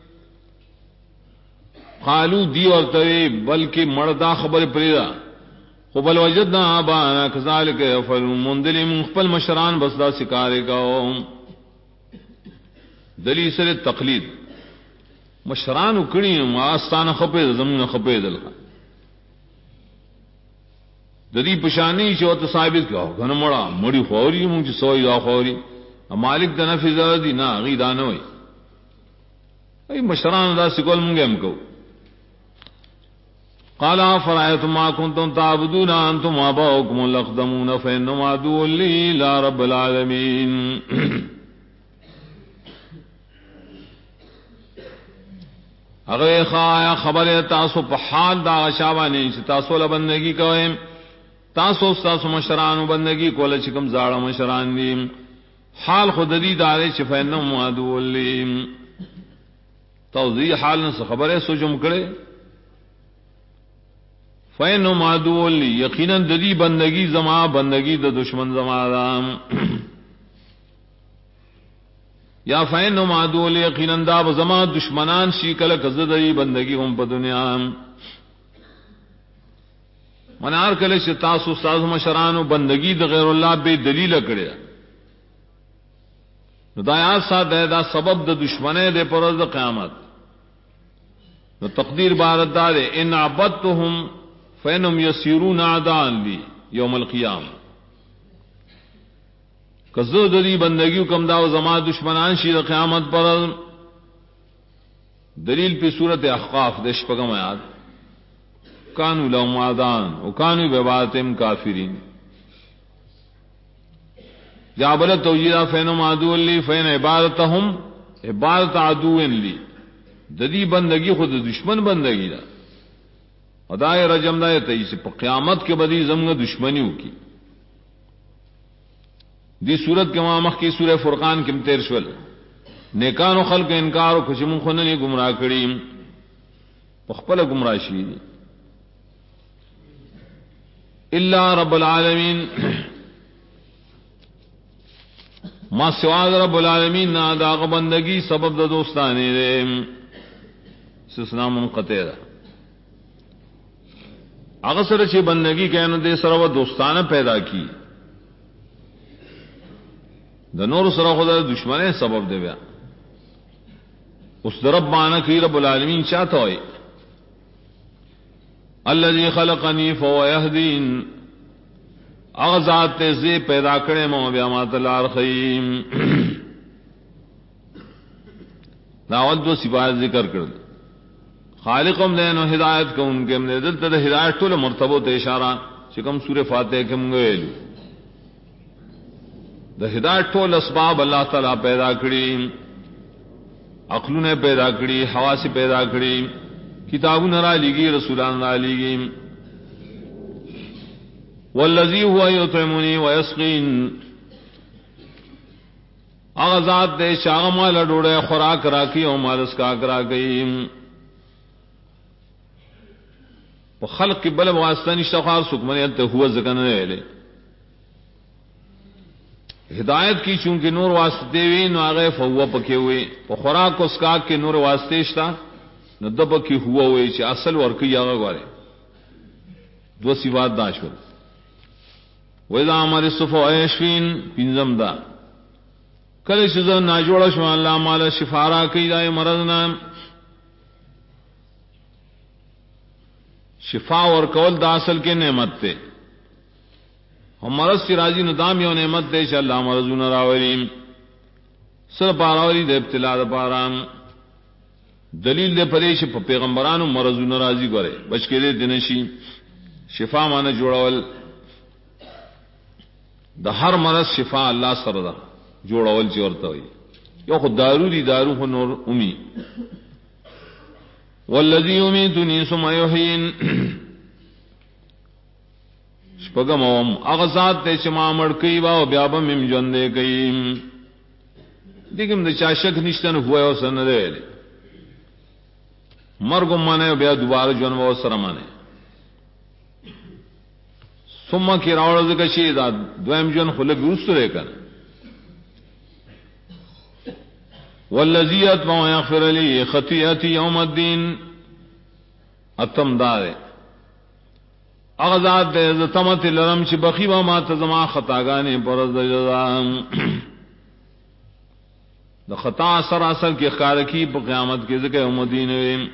قالو دی اور تے بلکہ مردا خبر پریدا خو بل وجدنا ابانا كذلك يفعلون مندل مخبل مشران بسدا سکارے کا دلی سر تقلید مشران کڑی ماستان خپے زمین خپے دل دلی پشانی چوت ثابت کہو گن مڑا مڑی خوری مونج سوئی دا خوری مالک دا نفی ضرر دی نا غی دانوئی ای مشران دا سکول منگے ہم کو قال فرأيتم ما كنتم تعبدون أنتم وآباؤكم الأقدمون فإنهم عدو لي إلى رب العالمين اگر خوایا خبر تاسو په حال دا غشاوانی چې تاسو له بندگی کوئ تاسو مشران بندگی کول چې کوم زاړه مشران دي حال خود دې دارې چې فإنهم عدو لي توضیح حال نه خبره سوچم کړي فإنهم عدو لي یقینا دې بندگی زما بندگی د دشمن زما دا یا فإنهم عدو لي یقینا دا زما دشمنان شي کله کزه دې بندگی هم په دنیا منار کله چې تاسو مشرانو بندگی د غیر الله به دلیل کړي نو دا یا ساده دا سبب د دشمنه د پرز قیامت نو تقدیر بارد دار ان عبدتهم فإنهم يسيرون عداء لي يوم القيامه کزو دلی بندگی کم دا زما دشمنان شي د قیامت پر دلیل په صورت احقاف د شپږم آیات کانوا لهم عدان وكانوا بعبادتهم كافرين جابل توجیہ فینم عدو لی فین عبادتهم عبادت عدو لی ددی بندگی خود دشمن بندگی دا ادائے رجم دا تیس پا قیامت کے بدی زمگ دشمنیوں کی دی صورت کے مامخ کی سورہ فرقان کم تیرشول نیکان و خلق انکار و کچمون خوننی گمراہ کریم پخپل گمراہ شید الا رب العالمین ما سوا رب العالمین نا داغ بندگی سبب دا دوستانی دے سسنا منقطع دا اغسر چی بندگی کہنا دے سر و دوستانہ پیدا کی دا نور سر خدا دشمنے سبب دے بیا اس درب مانا کی رب العالمین چاہتا ہوئی الذي خلقنی فهو يهدين اغزات تیزی پیدا کرے مو بیامات الارخیم دعوت دو سپاہت ذکر کر دے خالقم دین و ہدایت کو ان کے من دل تد ہدایت طول مرتبو تے اشارہ چکم سور فاتح کے منگویلو دا ہدایت طول اسباب اللہ تعالی پیدا کری عقلوں نے پیدا کری حواس پیدا کری کتابوں را لگی رسولان را لگی والذی هو یطعمنی ویسقین اغذات دے شاغمال ڈوڑے خوراک راکی او مالس کا کرا گئی خلق کی بل واسطہ نشتخار سکمنیت ہوا زکن رہے ہدایت کی چونکہ نور واسطے ہوئی نو آگئے فہوا پکے ہوئے خوراک کو سکاک کے نور واسطے شتا نو دب کی ہوا ہوئے چی اصل ورکی آگا گوارے دو سیوات داشور وَإِذَا عَمَرِ الصُّفَوْ عَيْشْفِينَ پینزم دا کل شزن ناجوڑا شما اللہ مالا شفارا کی دائے مرضنا شفا اور کول دا اصل کے نعمت تے ہم مرض سی راضی ندام یو نعمت دے چا اللہ مرضون راوریم سر پاراوری دے ابتلا دا پارام دلیل دے پریش پا پیغمبرانو مرضون راضی کرے بچ کے دے دنشی شفا مانا جوڑاول دا ہر مرض شفا اللہ سر دا جوڑاول چی ورطا ہوئی یو خود دارو دی دارو خود نور امی والذی یمیتنی ثم یحیین شپگم اوم اغزاد تے چما مڑ کئی باو بیابا مم جندے کئی دیکھم دا چاشک نشتن ہوئے ہو سن دے مرگم مانے بیا دوبارہ جنو و سرمانے ثم کی راوڑ ذکشی دا دویم جن خلق روست رے کر والذی اتبع یغفر لی خطیئتی یوم الدین اتم دارے اغزاد دے زتمت لرم چی بخی با ما تزما خطاگانے پرز جزام دا خطا اثر اثر کی خارکی پا قیامت کے ذکر یوم الدین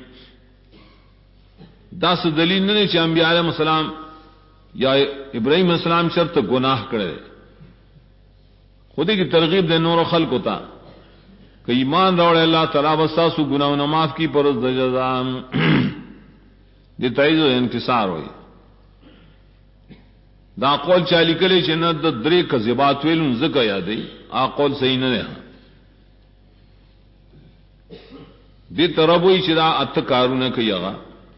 دا سو دلیل نہیں چی انبیاء علیہ السلام یا ابراہیم علیہ السلام شرط گناہ کرے خودی کی ترغیب دے نور و خلق ہوتا کہ ایمان روڑے اللہ تعالیٰ بستاسو گناہ و نماف کی پرز جزام دی تعیز و انکسار ہوئی دا قول چالی کلی چنت دا درے کا زبات ویلن ذکر یادی آ قول صحیح نہ رہا دی تربوی چدا اتکارو نہ کئی آگا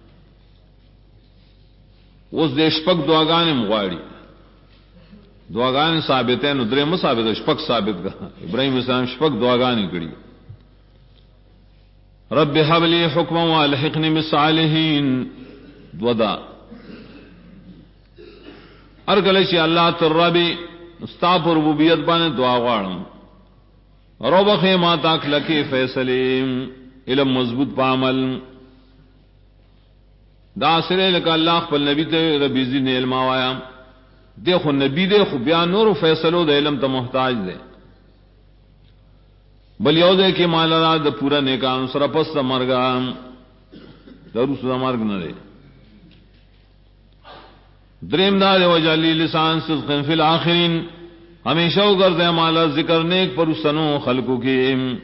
اس دے شپک دعاگان مغاڑی دعاگان ثابت ہے ندرے مثابت ہے شپک ثابت کا ابراہیم اسلام شپک دعاگان کڑی رب حب لی حکما والحقنی بالصالحین دودا ارگلشی اللہ تربی استاپ ربوبیت بانے دعا غارم روبخ ما تاک لکی فیصلیم علم مضبوط پامل دا سرے لکا اللہ خپل نبی تے ربی زین علم آوایا دیکھو نبی دیکھو بیان نور فیصلو دے علم تا محتاج دے بل یو دے کہ مالا را دا پورا نیکان سر پس دا مرگا دروس دا مرگ نہ دے دریم دا دے وجالی لسان صدقن فی الاخرین ہمیشہ اگر دے مالا ذکر نیک پر سنو خلقو کی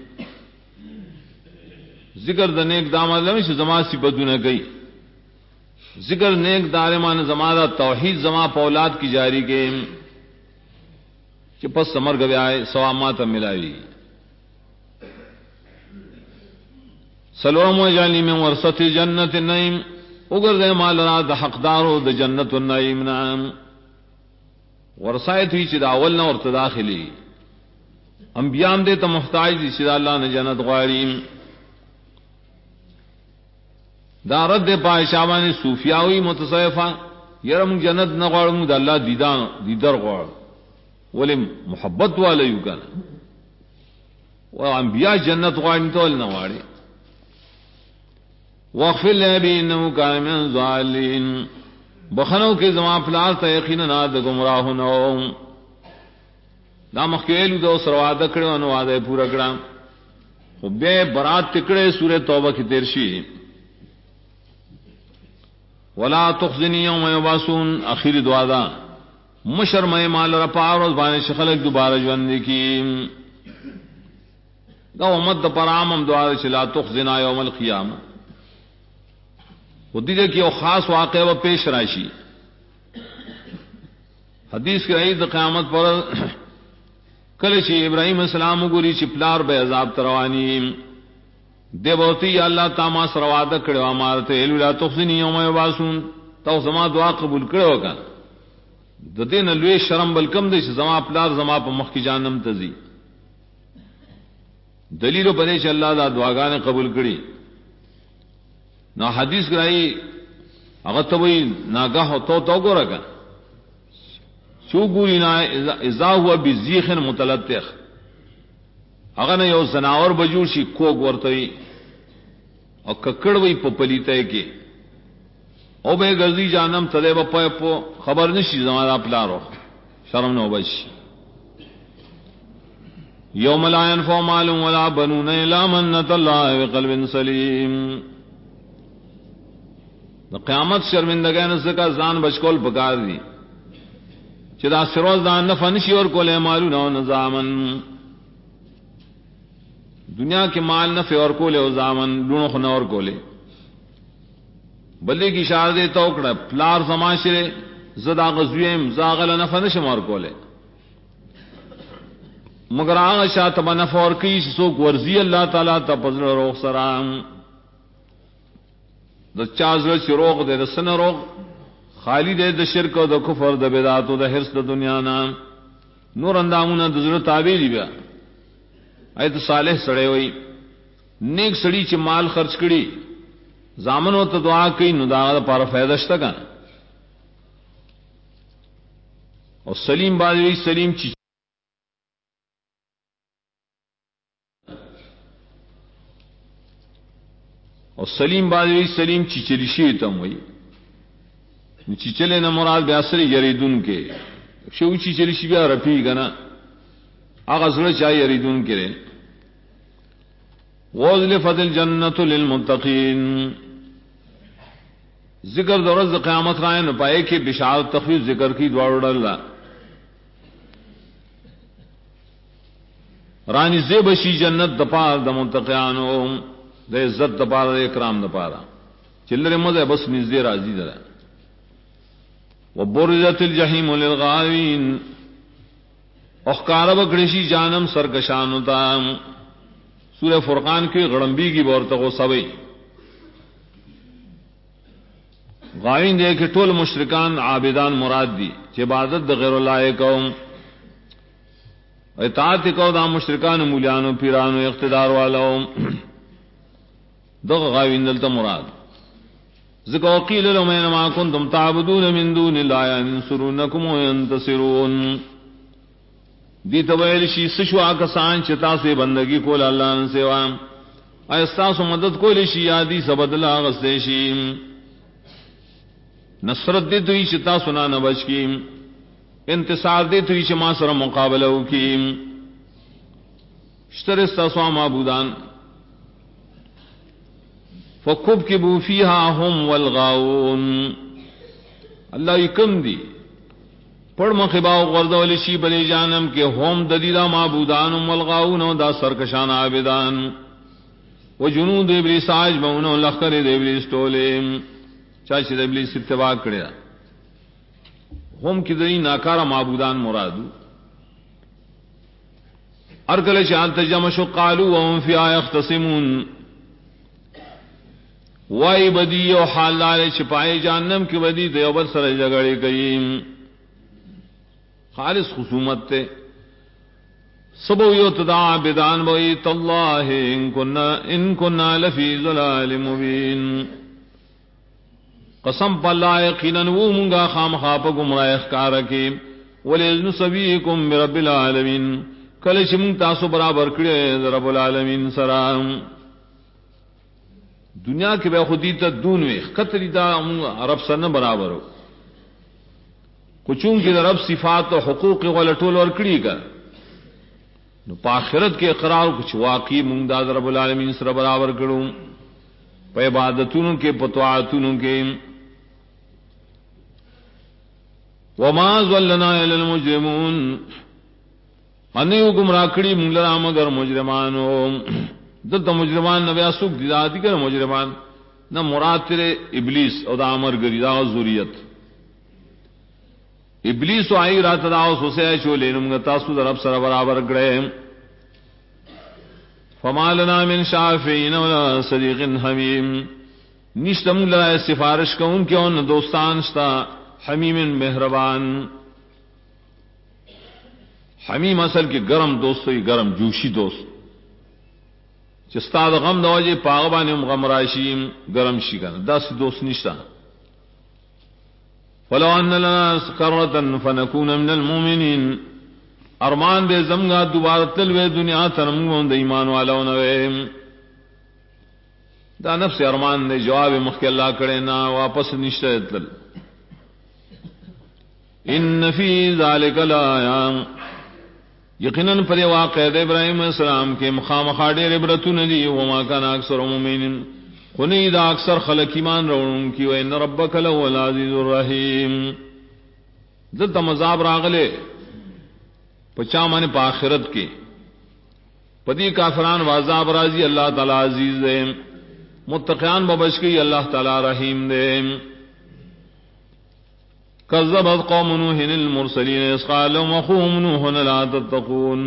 ذکر دا نیک دا مالا میں زمان سی بدو نہ گئی ذکر نیک دار مان زمانہ توحید زما پولاد کی جاری کے کہ پس سمر گوے آئے سوامات ملاوی سلورم و جانی میں ورثت جنت النعیم اگر دے مال را دا حقدارو دا جنت النعیم نام ورثائت ہی چدا اول نہ ورت داخلی انبیام دے تا محتاج دی چدا اللہ نے جنت غاریم دارت دے پائشاوانی صوفیاوی متصیفہ یرم جنت نغوارم دا اللہ دیدار غوار ولی محبت والا یو کنا و انبیاء جنت غوارم تول نغواری واغفر لے بی انہو کان من ظالین بخنو کے زمان پلار تا یقینا دا گمراہنو دا مخیلو دا اس روادہ کڑے ونو وعدہ پورا کڑا خب بے برات تکڑے سورہ توبہ کی تیرشی ولا تخزنی یوم یبعثون اخیر دعا دا مشر میں مال رپا روز بانے شخلق دوبارہ جوندی کی دا امت دا پرامم دعا دا لا تخزنا یوم القیامہ وہ دیجئے کہ وہ خاص واقعہ و پیش راشی حدیث کی رئیس دا قیامت پر کلشی ابراہیم السلام گوری چپلار بے عذاب تروانی دیوتی اللہ تاما سره وعده کړو امارته الا تخزنی یوم یبعثون تو زما دعا قبول کړو کا د دین لوی شرم بل کم دی چې زما پلار زما په مخ کې جانم تزي دلیل په دې چې الله دا دعاګانې قبول کړي نو حدیث راي هغه ته وی ناګه تو ګورګه شو ګوري نه اذا هو بذیخ متلطخ هغه نه یو زناور بجور شي کوګ ورته او ککړ وی په پلیته کې او به غزي جانم تله په خبر نشي زمارا پلارو شرم نو بش یوم لا ينفع مال ولا بنون الا من اتى الله بقلب سلیم د قیامت شرمندگان زکا ځان بچکول پکار دي چې دا سروز دان نه فنشي اور کوله مالو نو نظامن دنیا کے مال نفع اور کولے او زامن لونو خنا اور کولے بلے کی اشارہ دے توکڑا پلار زماشرے زدا غزویم زاغل نفع نشم اور کولے مگر آغا شاہ تبا نفع اور کیش سوک ورزی اللہ تعالیٰ تا پزر روغ سرام دا چازر چی روغ دے دا سن روغ خالی دے دا شرک و دا کفر دا بیدات و دا حرس دا دنیا نام نور اندامون دا ذر تابیلی بیا ایت صالح سڑے ہوئی نیک سڑی چی مال خرچ کری زامنو تا دعا کئی نو دا پارا فیدشتا کن اور سلیم بادوی سلیم چی اور سلیم بادوی سلیم چی چلی شیطم ہوئی چی چلے نا مراد بیاسری یریدون کے شو چی چلی شی بیا رفی گنا آغا زر چاہی یریدون کرے وَأُزْلِفَتِ الْجَنَّةُ لِلْمُتَّقِينَ ذکر درز قیامت رائے نہ پائے کہ بشارت تخفیف ذکر کی دوڑ اللہ رانی زیبشی جنت دپار د متقیانو د عزت دپار د اکرام دپارا چلر مزه بس نزدې راضی درا وبرزت الجحیم للغاوین اخکار بکڑشی جانم سرکشانو تا سورہ فرقان کی غڑمبی کی بورتغو سوئی غاوین دے کہ ټول مشرکان عابدان مراد دی چې عبادت د غیر الله کوم اطاعت کو دا مشرکان مولیانو پیرانو اقتدار والو دغه غاوین دلته مراد ذکر وقیل لهم ما کنتم تعبدون من دون الله ينصرونكم وينتصرون دی تویل شی سشو آکسان چتا سے بندگی کول اللہ نے سوا ایستاس مدد کولی شی یادی سبدلا غستے شی نصرت دی توی چتا سنا نبچ کی انتصار دی توی چما سر مقابلہ کی اشترستا سوا معبودان فکبکبوا فیہا ہم والغاؤون اللہ یکم دی پڑ مخباو غردولی شی بلی جانم کے ہوم ددیدہ معبودان والغاؤون دا سرکشان عابدان و جنود ابلیس آجمعون و لخکر ابلیس ٹولے چاچی ابلیس اتباع کریا ہوم کی دنی ناکارا معبودان مرادو ارکل شان تجمشو قالو وهم فی آئی اختصمون وائی بدی و حال لالے چھپائے جانم کی بدی دیوبر سر جگڑی گئیم خالص خصومت تے سبو یتدع بدان بوئی تاللہ ان کننا لفی ضلال مبین قسم پا اللہ یقینا وہ منگا خام خواب گمراہ اخکار کی ولیذن سبیکم برب العالمین کلش منگ تاسو برابر کرے رب العالمین سرام دنیا کے بے خودی تا دون وی خطری تا عرب سر نہ برابر ہو کچون کی رب صفات و حقوق غلطول اور کڑی کا نو پاخرت کے اقرار کچھ واقعی منگداد رب العالمین سر برابر کروں پہ عبادتوں کے پتواتوں کے وما ظلنا الا المجرمون انیو گمراہ کڑی منگلرا مگر مجرمانو دلتا مجرمان نہ بیاسوک دیداتی کر مجرمان نہ مراد تیرے ابلیس او دا عمر گری دا ذریت ابلیس و آئی رات داو سوسے چو لینم گا تاسو در اب سر برابر گڑے فما لنا من شافعین ولا صدیق حمیم، نشتم لائے سفارش کا ان کے ان دوستان شتا حمیم مہربان. حمیم اصل کی گرم دوست ہوئی، گرم جوشی دوست، چستا دا غم دواجے پاغبانیم غم راشیم گرم شی کنا، دس دوست نشتا. فلو ان لنا کرتا فنکون من المؤمنین، ارمان دے زمگا دوبارہ تلوے دنیا تنمون دے ایمان والاو نوے. دا نفس ارمان دے جواب مخی اللہ کرے نا واپس نشتا تل. ان فی ذالک لآیام، یقیناً پر واقع ابراہیم علیہ السلام کے مخامخا ڈیر عبرتون دی. وما کان اکثر مومنین، خنی دا اکثر خلق ایمان روڑن کی. وان ربک لہو العزیز الرحیم، دلتا مذاب راغلے پچا مانے پا آخرت کے پدی کافران وعذاب راضی. اللہ تعالی عزیز دے، متقیان ببچ کی اللہ تعالی رحیم دے. کذبت قوم نوح المرسلین اذ قال لهم اخوهم نوح لا تتقون.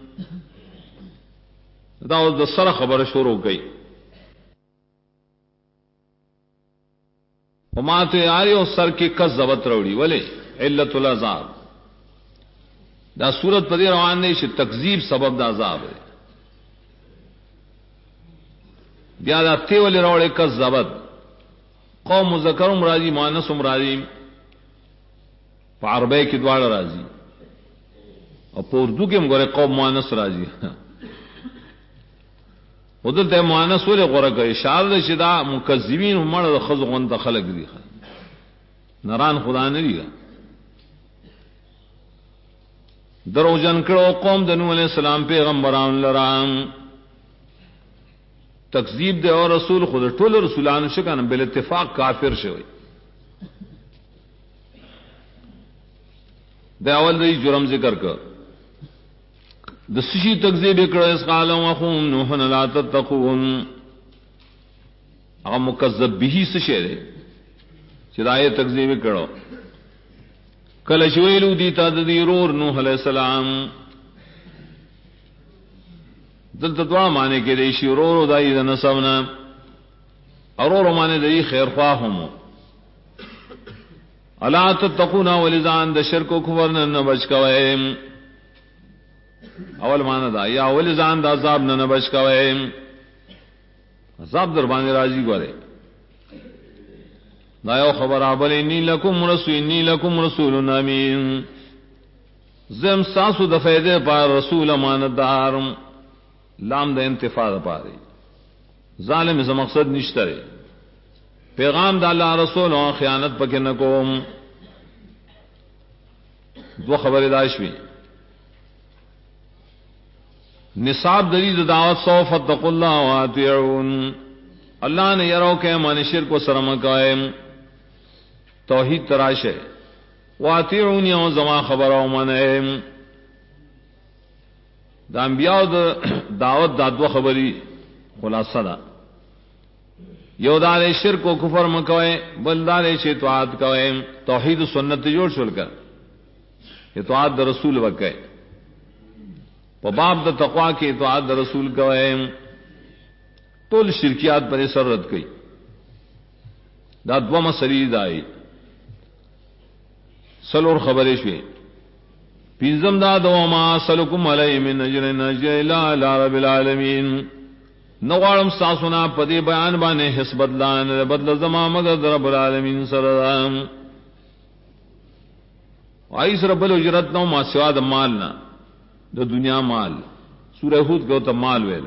دا سر خبر شروع گئی. وما تو آرے اور سر کے کذبت روڑی ولے علت العذاب. دا صورت پدی روان نے تکذیب سبب دا عذاب ہے. بیا دا تیول روڑے کذبت قوم مذکر راضی مؤنث راضی عربی کی دوار راضی اور اردو کے مغرے قوم مؤنث راضی. ادھر تے مؤنث ولے غورا کہ اشارہ شدا مکذبین مڑ خذ غن خلق دی نران خدا نے دی درو جن کرو قوم دنو علیہ السلام پیغمبران لرام تکذیب دے اور رسول خود ټول رسولان شکن بل اتفاق کافر شوی. دا اول دی جرم ذکر کر دسشی تکذیب کرو. اس قال اخوهم نوح لا تتقون، اگر مکذب بھی سشیرے چدائے تکذیب کرو. کل شویلو دیتا ددیرور نوح علیہ السلام دل تدوا مانے کے ریشی رورو دائی دا نصبنا ارورو مانے دائی خیر خواہمو. الا تتقون ولزان دا شرک و کفرن نبچ کوئیم. اول مانا دا یا ولزان دا عذاب نبچ کوئیم. عذاب در بانے راضی گورے دا یو خبر آبل انی لکم رسول امین. زم ساسو دا فیدے پار رسول امانتدار. لام دا انتفاع پارے ظالم اس مقصد نشترے پیغام دا اللہ رسول اور خیانت پکے نکوم. دو خبر داش بھی نصاب دلیل دعوت سو فتقوا اللہ واتعون. اللہ نے یرو کہ من شرک و سرم قائم توحید تراش ہے. واتعون یو زما خبر او من دا انبیاء دعوت دا دو خبری خلاصہ دا. یو دار شرک و کفر مکوئے بل دار اطاعت کوئے. توحید و سنت جوڑ شل کر اطاعت دا رسول وکئے و باب دا تقوی کے اطاعت دا رسول کوئے. طول شرکیات پر سرد کئی دا دو مسئلی دائی سلور خبرش بھی پینزم دا دو ما سلکم علی من اجر نجر الا رب العالمین. نوارم ساسونا پدی بیان بانے حس بدلان بدل زمان مگر رب العالمین سردام. آئیس رب الاجرت نو ما سوا دا مالنا دا دنیا مال. سورہ ہود کو تا مال ویلو.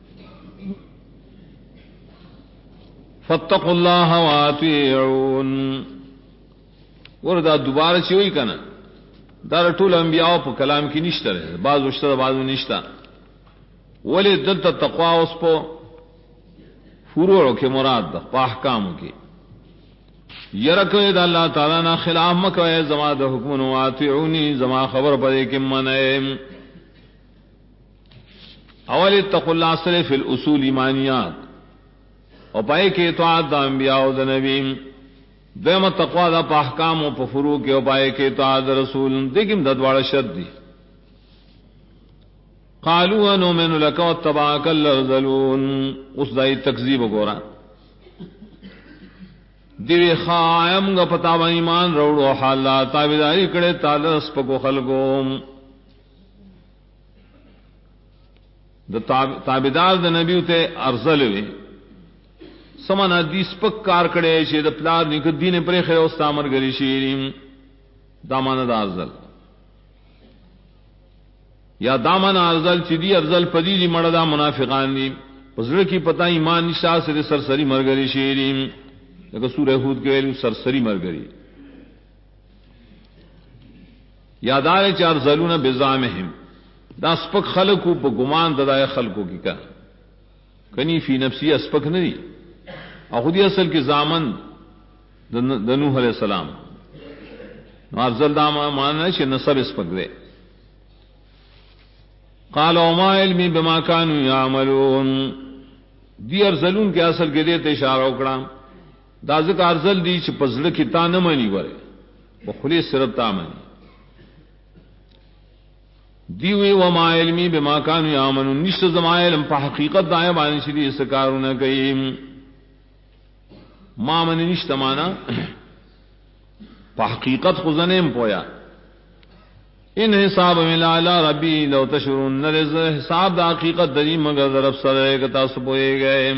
فاتقوا اللہ واتعون. وردا دوبارہ چوئی کنا دار ټول انبیاء په کلام کې نشته رہے بعض وشته بعضو نشته. ولی دلته تقوا اوس په فروع کې مراد ده په احکام کې یرکه د الله تعالی نه خلاف مکه زما د حکم او اطیعونی زما خبر پدې کې منئ. اول اتقوا الله سره فی الاصول ایمانیات او پای کې اطاعت د انبیاء او د نبی. دویم تقوا دا پا احکام و پا فروع کے اپائے کے اطاعت رسول دیکھیں دا دوارا شرط دی. قالوا انؤمن لك واتبعك الارذلون. اس دای تکذیب وګورا دیوی خایم گا پتا و ایمان روڑو حالا تابداری کڑے تالس پکو خلقو دا تابدار دا نبیو تے ارزل وی سمانا دی سپک کار کڑے چے دا پلار نکد دین پر خیر استامر گری شیریم دامانا دا ارزل یا دامانا ارزل چی دی ارزل پدی دی مردا منافقان دی پزر کی پتا ایمان نشاہ سے سرسری مرگری شیریم لیکن سورہ ہود کے ویلو سرسری مرگری یادار چار ذلون بزامہم دا اسپک خلقو پا گمان ددائے خلقو کی کا کنی فی نفسی اسپک نہیں خودی اصل کی زامن دنوح علیہ السلام ارزل دا مانا چھ نصب اسپک دے قال وما علمی بما كانوا يعملون دی ارزلون کے اصل کے دیتے اشارہ اکڑا دا ذکر ارزل دی چھ پزڑ کی تا نمانی ورے بخلی صرف تا منی دیوی وما علمی بما كانوا يعملون نشت زما علم پا حقیقت دائیں بانی شدی اس کارونا کئیم ما من نشت مانا پا حقیقت خزنیم پویا ان حساب من علی ربی لو تشرون نرز حساب دا حقیقت دری مگر ضرب سرے کتا سپوئے گئے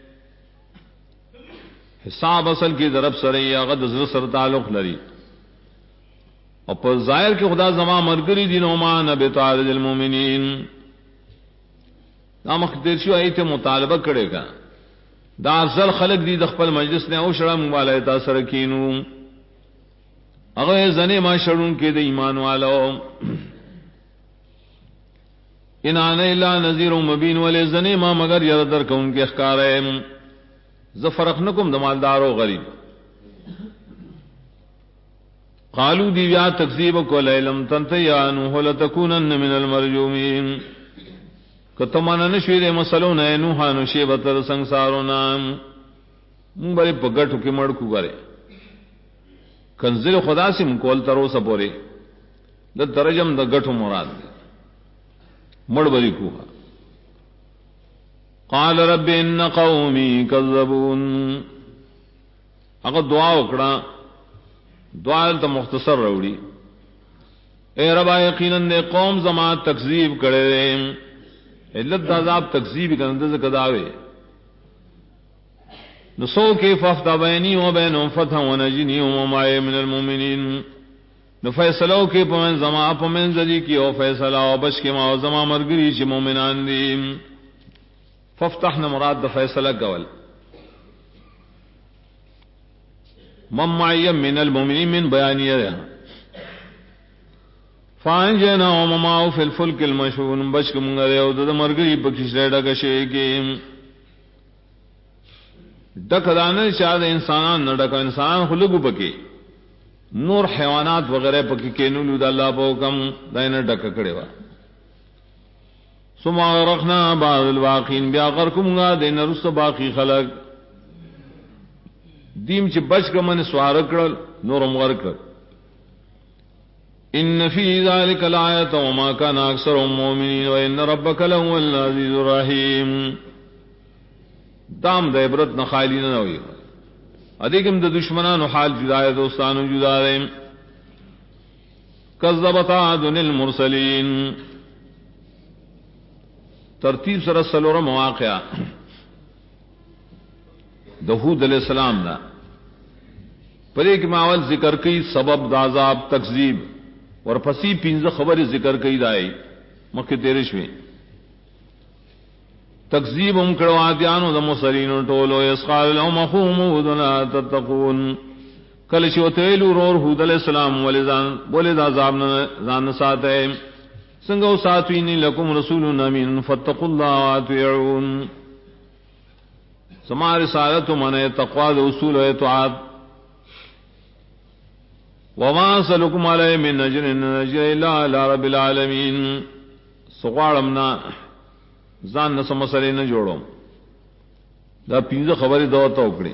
حساب اصل کی ضرب سرے یا غد ذر سر تعلق لری اور پر ظاہر کہ خدا زمان مرگری دین ومان بطارد المومنین دا مخترشو آئیت مطالبہ کرے گا دا افضل خلق دی دخپل مجلس نے او شڑا موالا تاثر کینو اگر زنے ما شڑون کے دے ایمان والاو ان آنے اللہ نذیر و مبین والے زنے ما مگر یردر کا ان کے اخکار ہے زفرقنکم دمالدار و غریب قالو دیویا تکذیب کو لیلم تنتیا نوح لتکونن من المرجومین کتمانا نشویر مسلون ہے نوحانو شیبتر سنگسارونا مون بڑے پگٹو کے مڑکو گرے کنزل خدا سے مکول ترو سپورے دا ترجم دا گٹو مراد مڑ بری کوہا قال رب ان قومی کذبون اگر دعا اکڑا دعا تا مختصر روڑی اے ربا یقیناً دے قوم زمان تکذیب کرے رہے علت دا عذاب تکذیب کرنے کداوے نسو کے ففتہ بینی و بینم فتح و نجنی و مائے من المومنین نفیصلو کے پمن زما پمن زدی کی او فیصلہ و بچ کے ما و زما مرگری چی مومنان دی ففتح نمراد دا فیصلہ گول ممعیم من المومنین من بیانیہ رہا فانجینا و مماو فی الفلک المشہون بچ کے منگا رہا دا مرگری پکش ریڈا کشے کے ڈک دانے چاہ دے انسانان نہ ڈکا انسان خلقو پکے نور حیوانات وغیرہ پکی کے نولو دا اللہ پا حکم دائنہ ڈکا کڑے وا ثم غرقنا بعض الواقین بیا غرقمگا دین رست باقی خلق دیم چی بچ کا من سوارکڑل نورم غرقل ان فی ذالک الآیت وما کان اکثر مومنین وان ربک لہو العزیز الرحیم دام دا عبرت نہ خالی نہ ہوئی ادیکم دا دشمنان حال جدا ہے دوستان جدا ہے کذبت عاد المرسلین ترتیب سر سلور مواقع دہود علیہ السلام دا پر ایک ماول ذکر کی سبب دا عذاب تکذیب اور پسی پینز خبر ذکر کی دائی مکہ تیرش میں تکذیب امکڑو آتیانو دا مسرین ٹولو اسقال لهم اخوهم هود لا تتقون کلچ وتیلو رور ہود علیہ السلام بولے دا عذاب زان ساتھ ہے سنگو ساتوینی لکم رسول امین فاتقوا اللہ واتعون سما رسالت من تقوی دا اصول و اطاعت وما سلکم علی من نجر نجر الا علی رب العالمین سغوارمنا زان نہ مسئلے نہ جوڑو دا پینزہ خبری دو توکڑی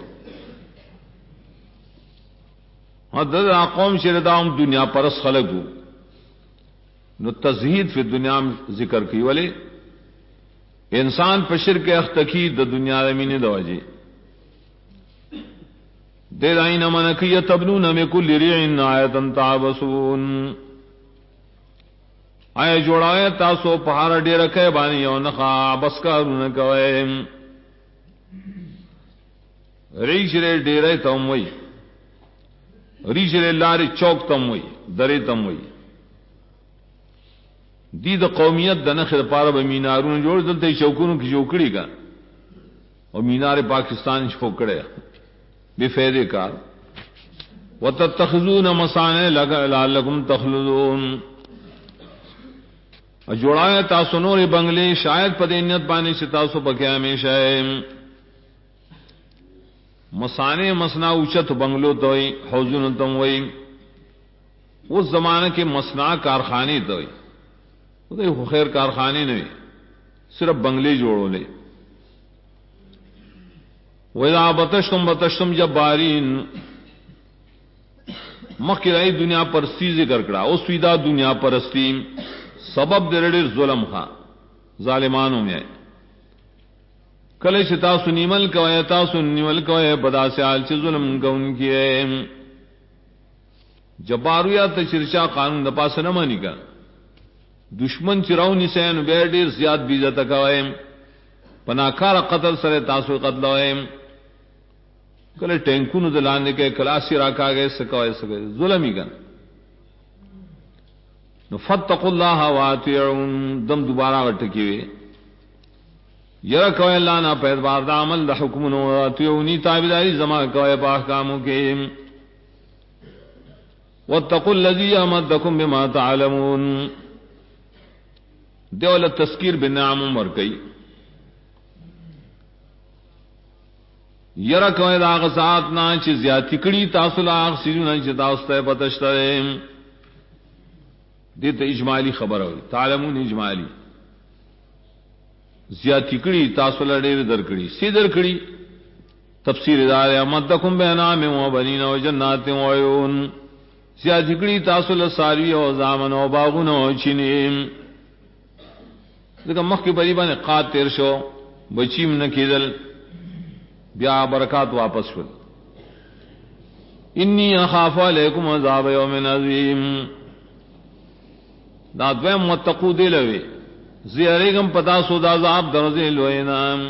ہاں دا قوم شردام دنیا پرس خلقو نو تزہید فی دنیا ذکر کی ولے انسان پر شرک اختکی د دنیا رمین دوجی دے دائن منکی تبنون میں کل ریعن آیتن تعبسون آئے جوڑائے تاسو پہاڑا ڈیر کے بانی او نخا بس کارون کوئے ریش رے ڈیرے تم وئی ریش رے لاری چوک تم وئی درے تم وئی دی د قومیت د نخ پارا به مینارونه جوړ دلته چوکونو کی جوکړی کا او مینار پاکستان چھوکڑے بے فائدے کار وتتخذون مصانع لعلکم تخلدون جوڑائے تاسو نور بنگلے شاید پدینت پانی سے تاسو پکے ہمیشہ مسانے مسنا اوچت بنگلو توئی حوزن تم وئی اس زمانے کے مسنا کارخانے توئی خیر کارخانے نہیں صرف بنگلے جوڑو لے وَإِذَا بَطَشْتُمْ بَطَشْتُمْ جَبَّارِينَ مخیرائی دنیا پرستی ذکر کرا اس ویدہ دنیا پرستی سبب درڑیر ظلم خواہ ظالمانوں میں کلے تاسو نیمل کوئے تاسو نیمل کوئے بدا سے آل چی ظلم کا ان کی جبارویا تشرشا قانون دا پاس نمانی کا دشمن چراؤنی سین بیڈیر زیاد بیزت کوئے پناکار قتل سرے تاسو قتل ہوئے کلے ٹینکون دلانے کے کلاسی راکا گئے سکوئے سکوئے ظلمی کن فاتقوا اللہ واتعون دم دوبارہ وٹکی ہوئے یرا کوئے اللہ نا پیدبار دا عمل دا حکمن واتعونی تابداری زمان کوئے پاکاموں کے واتقوا الذی امدکم بما تعلمون دولت تذکیر بنعم عمر کئی یرا کوئے دا غصات نا چی زیادی کڑی تاسو لاغ سیجو نا چی تاستے پتشترے دیتا اجمالی خبر ہوئی تعلمون اجمالی زیادی کڑی تاسو لڑیر در کڑی سی در کڑی تفسیر دار امدکم بینام و بنین و جنات و عیون زیادی کڑی تاسو لساروی و زامن و باغون و چینیم لیکن مخ کی بری بانے قات تیر شو بچیم نکیدل بیا برکات واپس شد انی اخاف علیکم عذاب یوم عظیم دا دویم متقو دے لوے زیاریگم پتا سو دا عذاب درزے لوئینام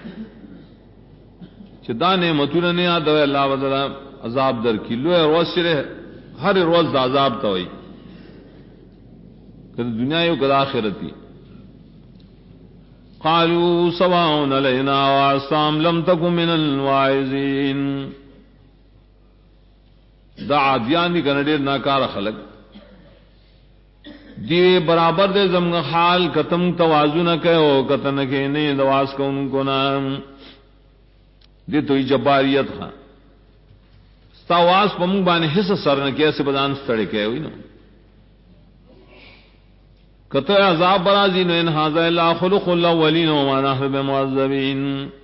چھ دا نعمتون نیا دوے اللہ وزرہ عذاب در کی لوئے روز شرے ہر روز دا عذاب توئی کہ دنیا یو کدا آخرتی قالوا سواء علينا وعصام لم تكن من الواعظين دا عادیان دی کنڈیر ناکار خلق دی برابر دے زمگ حال کتم توازو نہ کہو کتن کے نہیں دواز کو ان کو نام دی تو جباریت خان ستاواز پمنگ بانے حصہ سر نہ کیسے بدان ستڑے کہے ہوئی نا کتو عذاب برازین ان هذا الا خلق الاولین وما نحن بمعذبین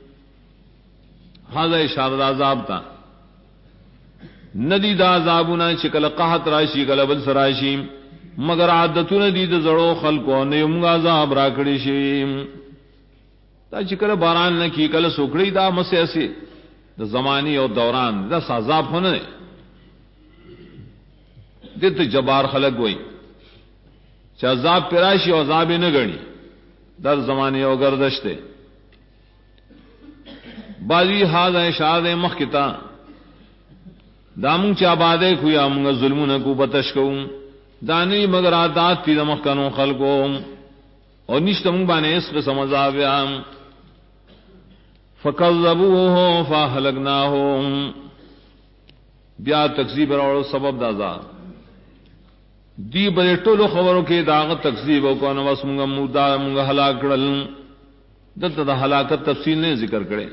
هذا اشارہ عذاب تا ندی دا عذابنا شکل قحط راشی کل بل سراشی مگر عادتون دی دا زڑو خلقو نیمگ عذاب راکڑی شیم دا شکل باران نکی کل سکڑی دا مسیسی دا زمانی اور دوران دا عذاب ہونے دیت جبار خلق ہوئی عذاب پیراشی اور عذاب نہ گڑی در زمانے اور گردشتے بازی ہاض شاد مختا دامنگ چابادے کھویا منگا ظلم نہ کو بتش کو دانی مگر عادات تی دمخ کنو خلقو اور نشت منگ بانے اس قسم عذابیام فکذبوه فاہلکناہم بیا تکذیب اور سبب دا عذاب دی بڑے ٹولو خبروں کے داغ تکذیب کو نو بس منگا مودا منگا ہلاک کڑل دلتا دا ہلاکت تفصیل نے ذکر کرے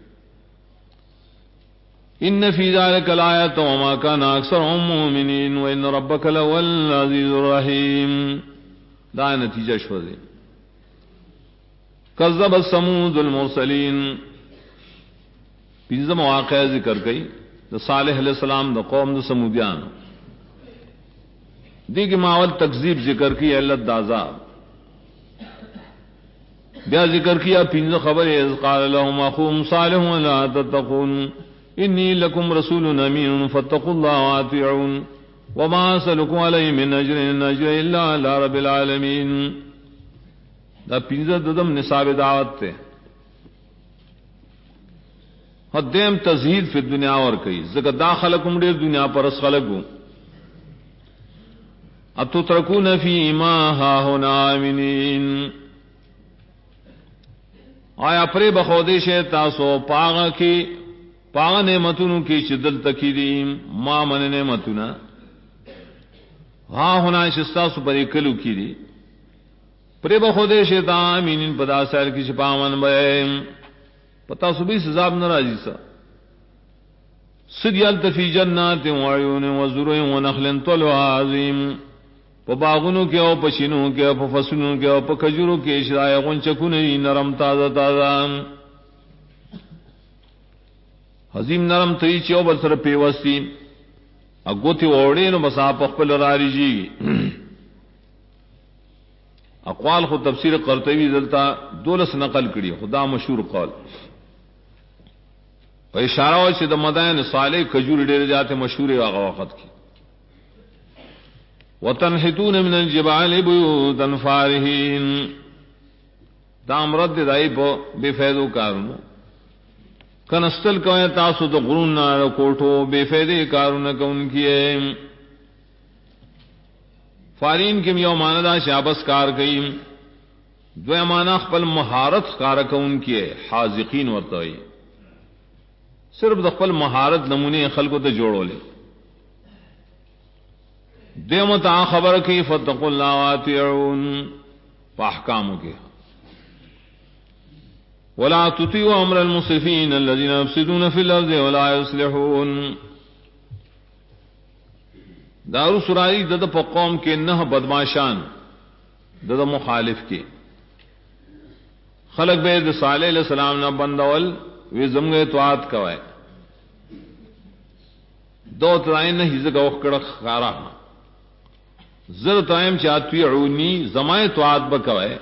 ان فی ذلک الآیات وما کان اکثرهم مؤمنین وان ربک لهو العزیز الرحیم دا نتیجہ شو دے کذب ثمود المرسلین پنځم واقعہ ذکر کئی دا صالح علیہ السلام دا قوم دا سمودیان دی کہ ماول تکذیب ذکر کی علت دازاب بیا ذکر کیا پنج خبر اذ قال لهم اخوهم صالح لا تتقون انی لکم رسول امین فاتقوا الله واطیعون وما اسألکم علیہ من اجر ان اجر الا علی رب العالمین. دا پنج ددم نصاب دعوت تے حدیم تزہید فی الدنیا اور کئی زکا داخل کم دیر دنیا پر اس خلقوں اتترکون فی ما ہاہنا آمنین آیا پرے بخودش تاسو پاغا کی پاغا نعمتونو کی شدل تکیدیم ما من نعمتونا ہاں ہونا شستاسو پری کلو کی دی پرے بخودش تا آمینین پدا سیر کی شپا من بیم پتا سبھی سزاب نراجی سا سدیالت فی جنات وعیون وزرع ونخل طلع عظیم پا باغنوں کے او پشینوں کے او فسنوں کے او پا کجوروں کے اشرائے غنچکونی نرم تازہ تازہ حظیم نرم تریچی او بسر پیوستی اگوتی اوڑین بسا پخپل راری جی اقوال خود تفسیر قرطبی دلتا دولس نقل کری خدا مشہور قول و اشارہ ہو چھ دا مدائن صالح کجور ڈیر جاتے مشہور آغا وقت کی وَتَنْحِتُونَ مِنَ الْجِبَالِ بُيُوتًا فَارِهِينَ دا امرد دائی پا بے فیدو کارونو کنستل کوئے تاسو دا غرون نارا کوٹو بے فیدے کارونو کون کیے فارین کم یو ماندہ شابس کار کئی دو امانا خپل مہارت کار کون کیے حاذقین ورطوئی صرف دا خپل مہارت نمونے خلقو تا جوڑو لے دیمتا خبر کی فتقوا اللہ واتعون فاحکامو کے ولا تطیعوا امر المسرفین الذین یفسدون فی الارض ولا یصلحون. دارو سرائی دد پا قوم کے نہ بدماشان دد مخالف کے خلق بید صالح علیہ السلام نہ بندول وی زمگے توات کوئے دو ترائن نہ ہزگا وقت خارا زر تائم چاہتویعونی زمائے توات بکوئے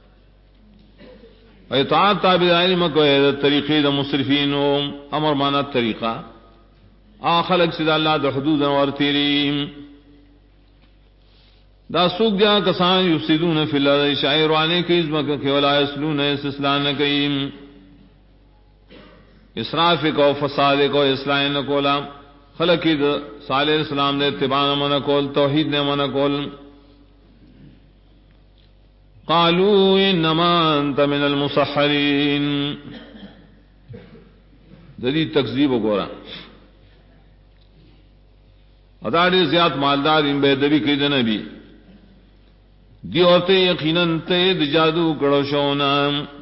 اطاعت تابعانی مکوئے طریقی دا مصرفین امر مانا طریقہ خلق سید اللہ دا حدود اور تیریم دا سوک دیا کسان یفسدون فی الارض شاعروانے کی ازمک کے ولا یسلون اسلام کئیم اسراف کو فساد کو اصلاح نہ کولا خلق کی صالح السلام نے اتباع نہ من کول توحید نے من کول قالوا انما انت من المسحرین جدید تکذیب وغیرہ اداڑی زیاد مالدار ان بے دبی کی نبی دی عورتیں یقیناً تید جادو کڑو شونا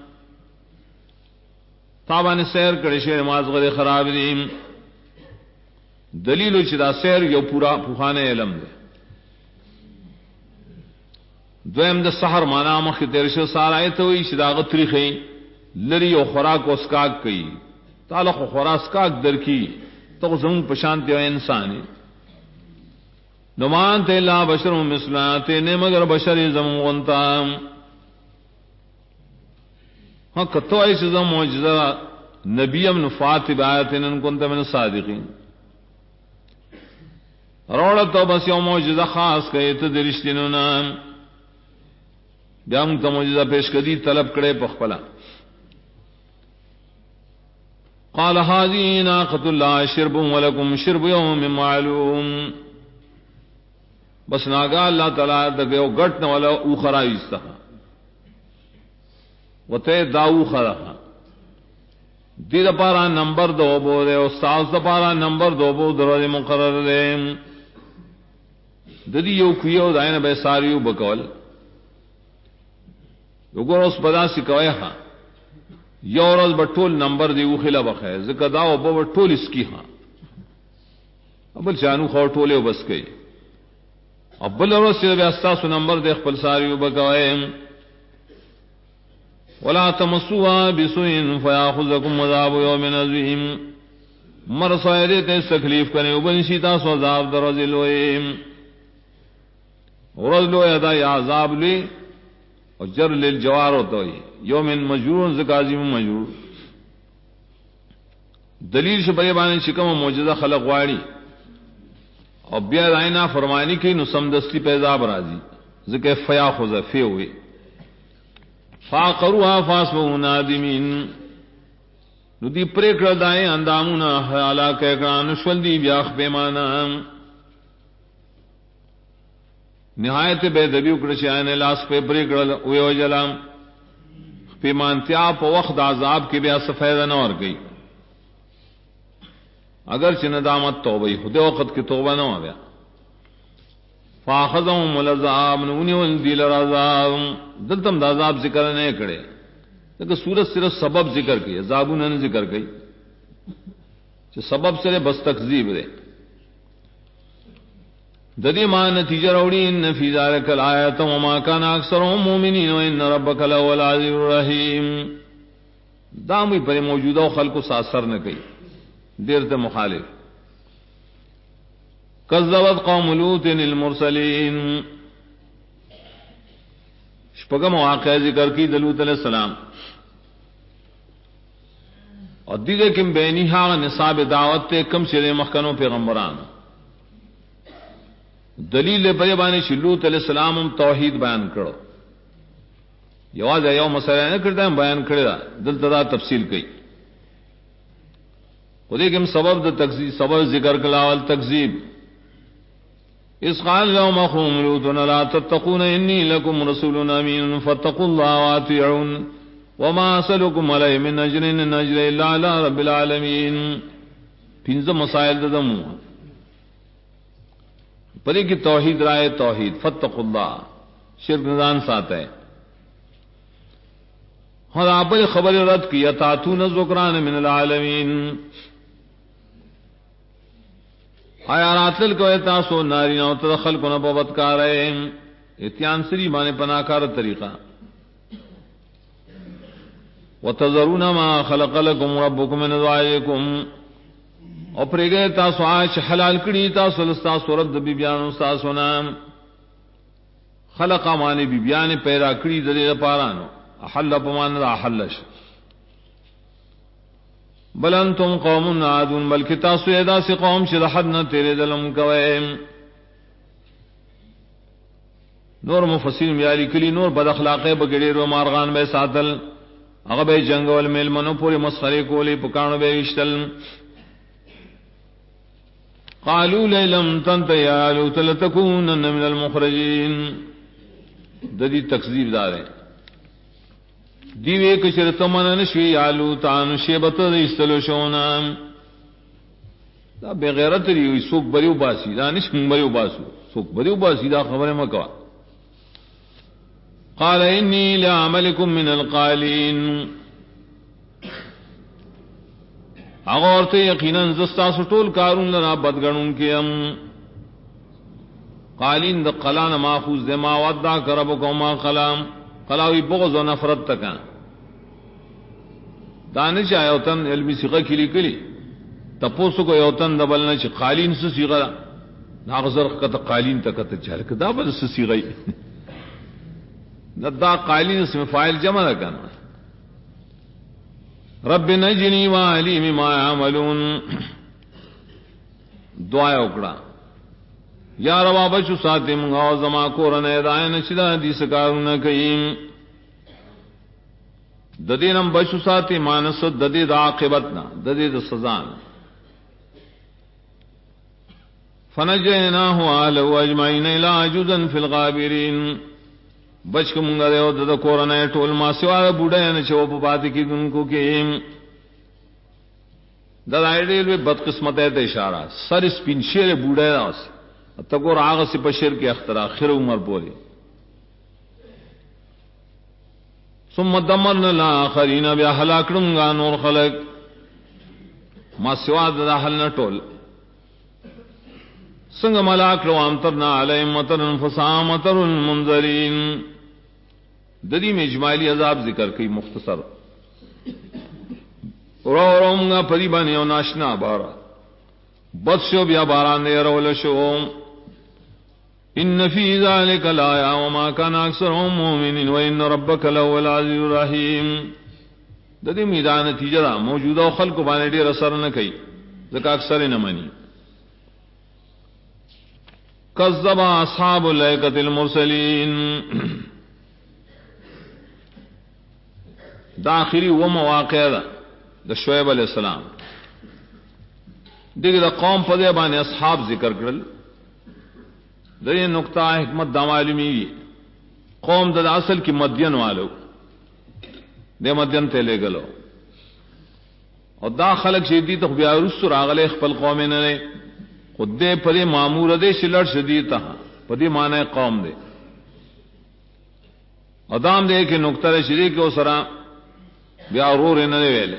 تابان سیر کڑے شیر مازغر خراب دیم دلیل چدا سیر یو پورا پوخانے علم دے دویم دا سحر مانا مخی تیرش سار آئے تو وی شداغت طریقی لری و خوراک و اسکاک کئی تعلق و خوراک اسکاک در کی تو زمون پشانتے و انسانی نمان تے لا بشر مثلاتے نے مگر بشر زمون غنتا ہاں کتو ایسی زمون معجزہ نبیم نفات بآیتن ان کنت من صادقین روڑت تو بس یو معجزہ خاص کئی تدرشتنو نام بیام تا معجزہ پیش کدی طلب کڑے پخپلا قال هذه ناقة الله شرب ولكم شرب يوم معلوم بس ناگا اللہ تعالی دگیو گٹ نہ والا اوخرا ایستا وتے داو خرا دی دا پارا نمبر دو بو دے استاد دا پارا نمبر دو بو دروازے مقرر دے ددی یو کیو دائن بے ساریو بکول وګور اوس پدا سکوي ها یو ورځ بټول نمبر دی وخلا بخه زکه دا او په ټول اسکی ها ابل جانو خو ټوله بس کوي ابل ورځ چې بیا تاسو نمبر د خپل ساریو بګوي ولا تمسوا بسوء فياخذكم عذاب يوم عظيم مر سایره ته تکلیف کرے وبنشی تاسو عذاب درځلوي ورزلو یدا یا عذاب لی اور جر للجوار ہوتا ہے یوم مجرور زکازیم مجرور دلیل شبے بانے شکم و معجزہ خلق واڑی اور بیا رائنا فرمانی کی نسم دستی پیزاب راضی ذکر فیا خزفے ہوئے فاقروها فاسبوا نادمین ندی پریکڑ دائیں اندامونا حالا کہکڑان شول دی بیاخ پیمانا نہایت بے دبی اکڑشی آئین لاس پہ پریکڑ ویو جلام پیمانتیا پا وقت عذاب کی بیا سفیدہ نور گئی اگرچہ ندامت توبہ خدے وقت کی توبہ نہ ہو گیا فاخذهم العذاب نونی والدیل العذاب دلتم دا عذاب ذکر نہیں کرے لیکن سورت صرف سبب ذکر کی عذابوں نے ذکر کی کہ سبب سے بس تکذیب دے ددی ما نتیجہ روڑی ان فی ذلک الآیۃ وما کان اکثرهم مؤمنین وان ربک لهو العزیز الرحیم دامی پر موجودہ خلق کو اثر نہ کی دیر تے مخالف کذبت قوم لوط المرسلین شپگم واقعہ ذکر کی لوط علیہ السلام اور دیگر کم بینیہا نصاب دعوت تے کم شرے مخکنوں پیغمبران دلیل پریبانی لوط علیہ السلام توحید بیان کرو یواز ایو مسئلہ نہ کرتا ہے بیان کرے دلتدا تفصیل کی خودی کم سبب دا تکذیب سبب ذکر کلاول تکذیب اس قال لهم اخوهم لوط لا تتقون انی لکم رسول امین فاتقوا اللہ واطیعون وما اسألکم علیہ من اجر ان اجر الا علی رب العالمین پنځه مسائل دمو پدې کی توحید رائے توحید فاتقوا اللہ شرک نظام ساتھ ہے اور آپ خبر رد کی اتاتون الذکران من العالمین آیا راتل کو تاسو نارینا او تدخل کو نہ بوت کا رہے اتیان سری مانے پناکار طریقہ وتذرون ما خلق لكم ربكم من ازواجكم او پر گئے تاسو آج حلال کڑی تاسو لستا سورت بی بیان تاسو نام خلق مانے بی بیان پیدا کڑی دے پارانو احل پمان احلش بل انتم قوم عادون بلکہ تاسو ادا سے قوم شد حد نہ تیرے ظلم کوئے نور مفسرین بیاری کلی نور بد اخلاقے بگڑی رو مارغان بے ساتل اغب جنگول میل منو پوری مسخرے کولی پکانو بے وشتل قالوا لئن تنت یا لوط لتكونن من المخرجین ددی تکذیب دارے دیوے کچر تمن نشوی آلو تانو شیبت دیستلو شونام دا بغیرت ریوی سوک بریو باسی دا نشم بریو باسو سوک بریو باسی دا خبر مکوا قال انی لعملکم من القالین اغورتے یقیناً زستا سٹول کارون لنا بدگنون کے ام قالین دا قلان ماخوز دے ما ودع کربکو ما قلام قلاوی بغض و نفرت تکا دانش آیوتن علمی سیغہ کلی کلی تپوسو کو یوتن دبلنا چی قالین سے سیغہ ناغذر کتا قالین تکتا چالک دا بل سے سیغی دا قالین اسم فائل جمع لکنا رب نجنی والی مما عملون دعا اکڑا یا روا بچو ساتی منگاو زما کورن ایدائن چدا دی سکارون کئیم ددینم بچو ساتی مانس ددید عاقبتنا ددید سزان فنجیناہو آلہو اجمعین الى عجوزا فی الغابرین بچ کو منگا دیو دد کورن ای ٹول ما سوار بوڑین چوپ پاتی کی دن کو کئیم دد آئیڈیل بدقسمت ہے اشارہ سر اس پنشیر بوڑین آسی تکور آغا سے بشیر کے اخترا خیر عمر بولے ثم دمرنا الاخرین بیا ہلاکڑوں گا نور خلق ما سوا دا حل نہ ٹول سنگ ملاک لو امطرنا علیہم مطرا فساء مطر المنذرین ددی میں اجمالی عذاب ذکر کی مختصر رو گا پری بانی او ناشنا بارا بد شو بیا باران دے رول شو ان فی ذلک لآیہ وما کان اکثرهم مؤمنین وان ربک لهو العزیز الرحیم. د دې میدان نتیجه دا موجوده خلق باندې ډیر اثر نه کوي ځکه اکثر نه مانی. کذب اصحاب الایکة المرسلین. دا آخری و مواقع دا د شعیب علیہ السلام دیکھ دا قوم پدے بانے اصحاب ذکر کرل. دے نقطہ حکمت دا معلومی قوم دا اصل کی مدین والو دے مدین تے لے گلو اور دا خلق شدید تخ بیا رسو راغلے خپل قوم نے خود دے پدے معمور دے شلر شدید تا پدے معنی قوم دے ادام دے کہ نقطہ شدید کے اسرا بیا رور نہ ویلے.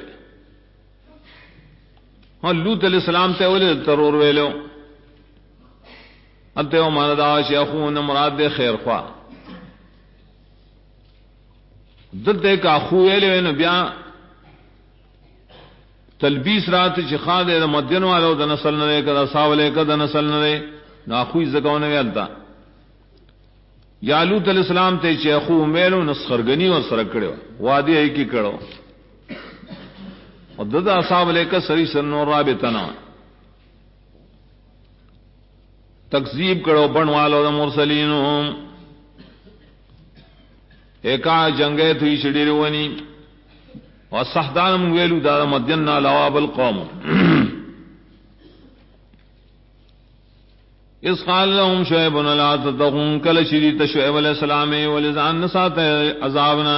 ہاں لوط علیہ السلام تے ولے ترور ویلو انتے او مانا دا شیخون مراد دے خیر خواہ دل دے کا خو ویلے نو بیا تلبیس رات چخا دے مدین والو دا نسل نہ کدا ساولے کدا نسل نہ نا خوئی زکاون ویلتا. یا لوط علیہ السلام تے شیخو میلو نسخرگنی اور سرکڑو وادی ہے کی کڑو اور ددا اصحاب لے کر سری سنو رابطنا تکذیب کرو بن والو دا مرسلین ایکا جنگے تھی شڈیر ونی اور صحدان ویلو دا مدینہ لواب القوم. اس قال لهم شعیب لا تتقون کل شریط شعیب علیہ السلام ولزان نسات عذابنا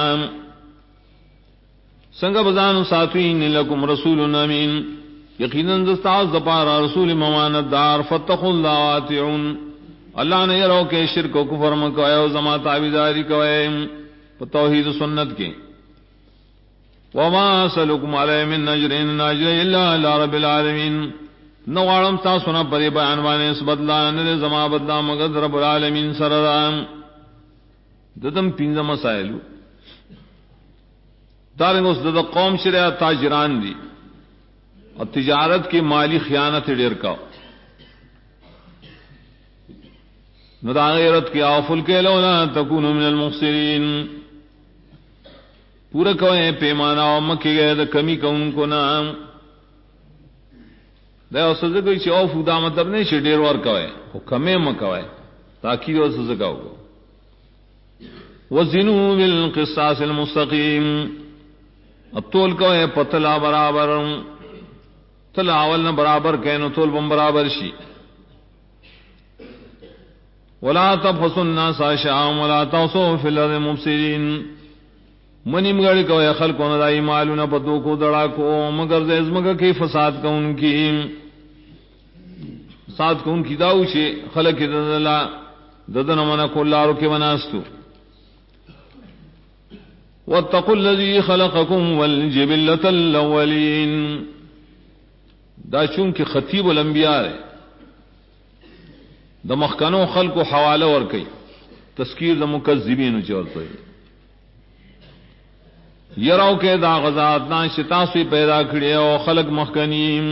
سنگ بزان ساتوین لکم رسول امین یقیناً دستاز دپارا رسول ممانت دار فتقوا اللہ واتعون. اللہ نے یرو کے شرک و کفر مکوئے و زما تعویداری کوئے توحید سنت کے. وما سلکم علیہ من نجر ناجر الا اللہ رب العالمین. نوارم تا سنا پری بیان وانے اس بدلا نرے زما بدلا مگد رب العالمین سررام. ددم پینزم مسائلو دارنگ اس دد قوم شرع تاجران دی اور تجارت کی مالی خیانت ڈیر کا ندا غیرت کی آفل کے لولا تکونوا من المخسرین. پورا کوئے پیمانا و مکی گئے دا کمی کون کو نام دا اسے کوئی چھ او فدا مطلب نہیں چھ ډیر ور کوي او کمه مکوي تاکي او څه زګاو وزنوا بالقسطاس المستقيم. اطول کوي پتلا برابر تلا اول نہ برابر کینو طول بم برابر شي. ولا تبخسوا الناس اشياءهم ولا تعصوا في الارض مفسدين. منیم گڑی کوئی خلقوں نے دائی مالونا پتو کو دڑا کو مگر زمگا کی فساد کا ان کی ساتھ کو ان کی داؤ چھے خلق ددلا ددن منا کو لارو کے مناستو. واتقوا الذي خلقكم والجبلة الاولین. دا چونکہ خطیب الانبیاء ہے دا مخکنو خلق و حوالہ ورکی تذکیر دا مکذبین چورتوئی یراو کے دا غزات نا شتاسوی پیدا کھڑے او خلق مخکنیم.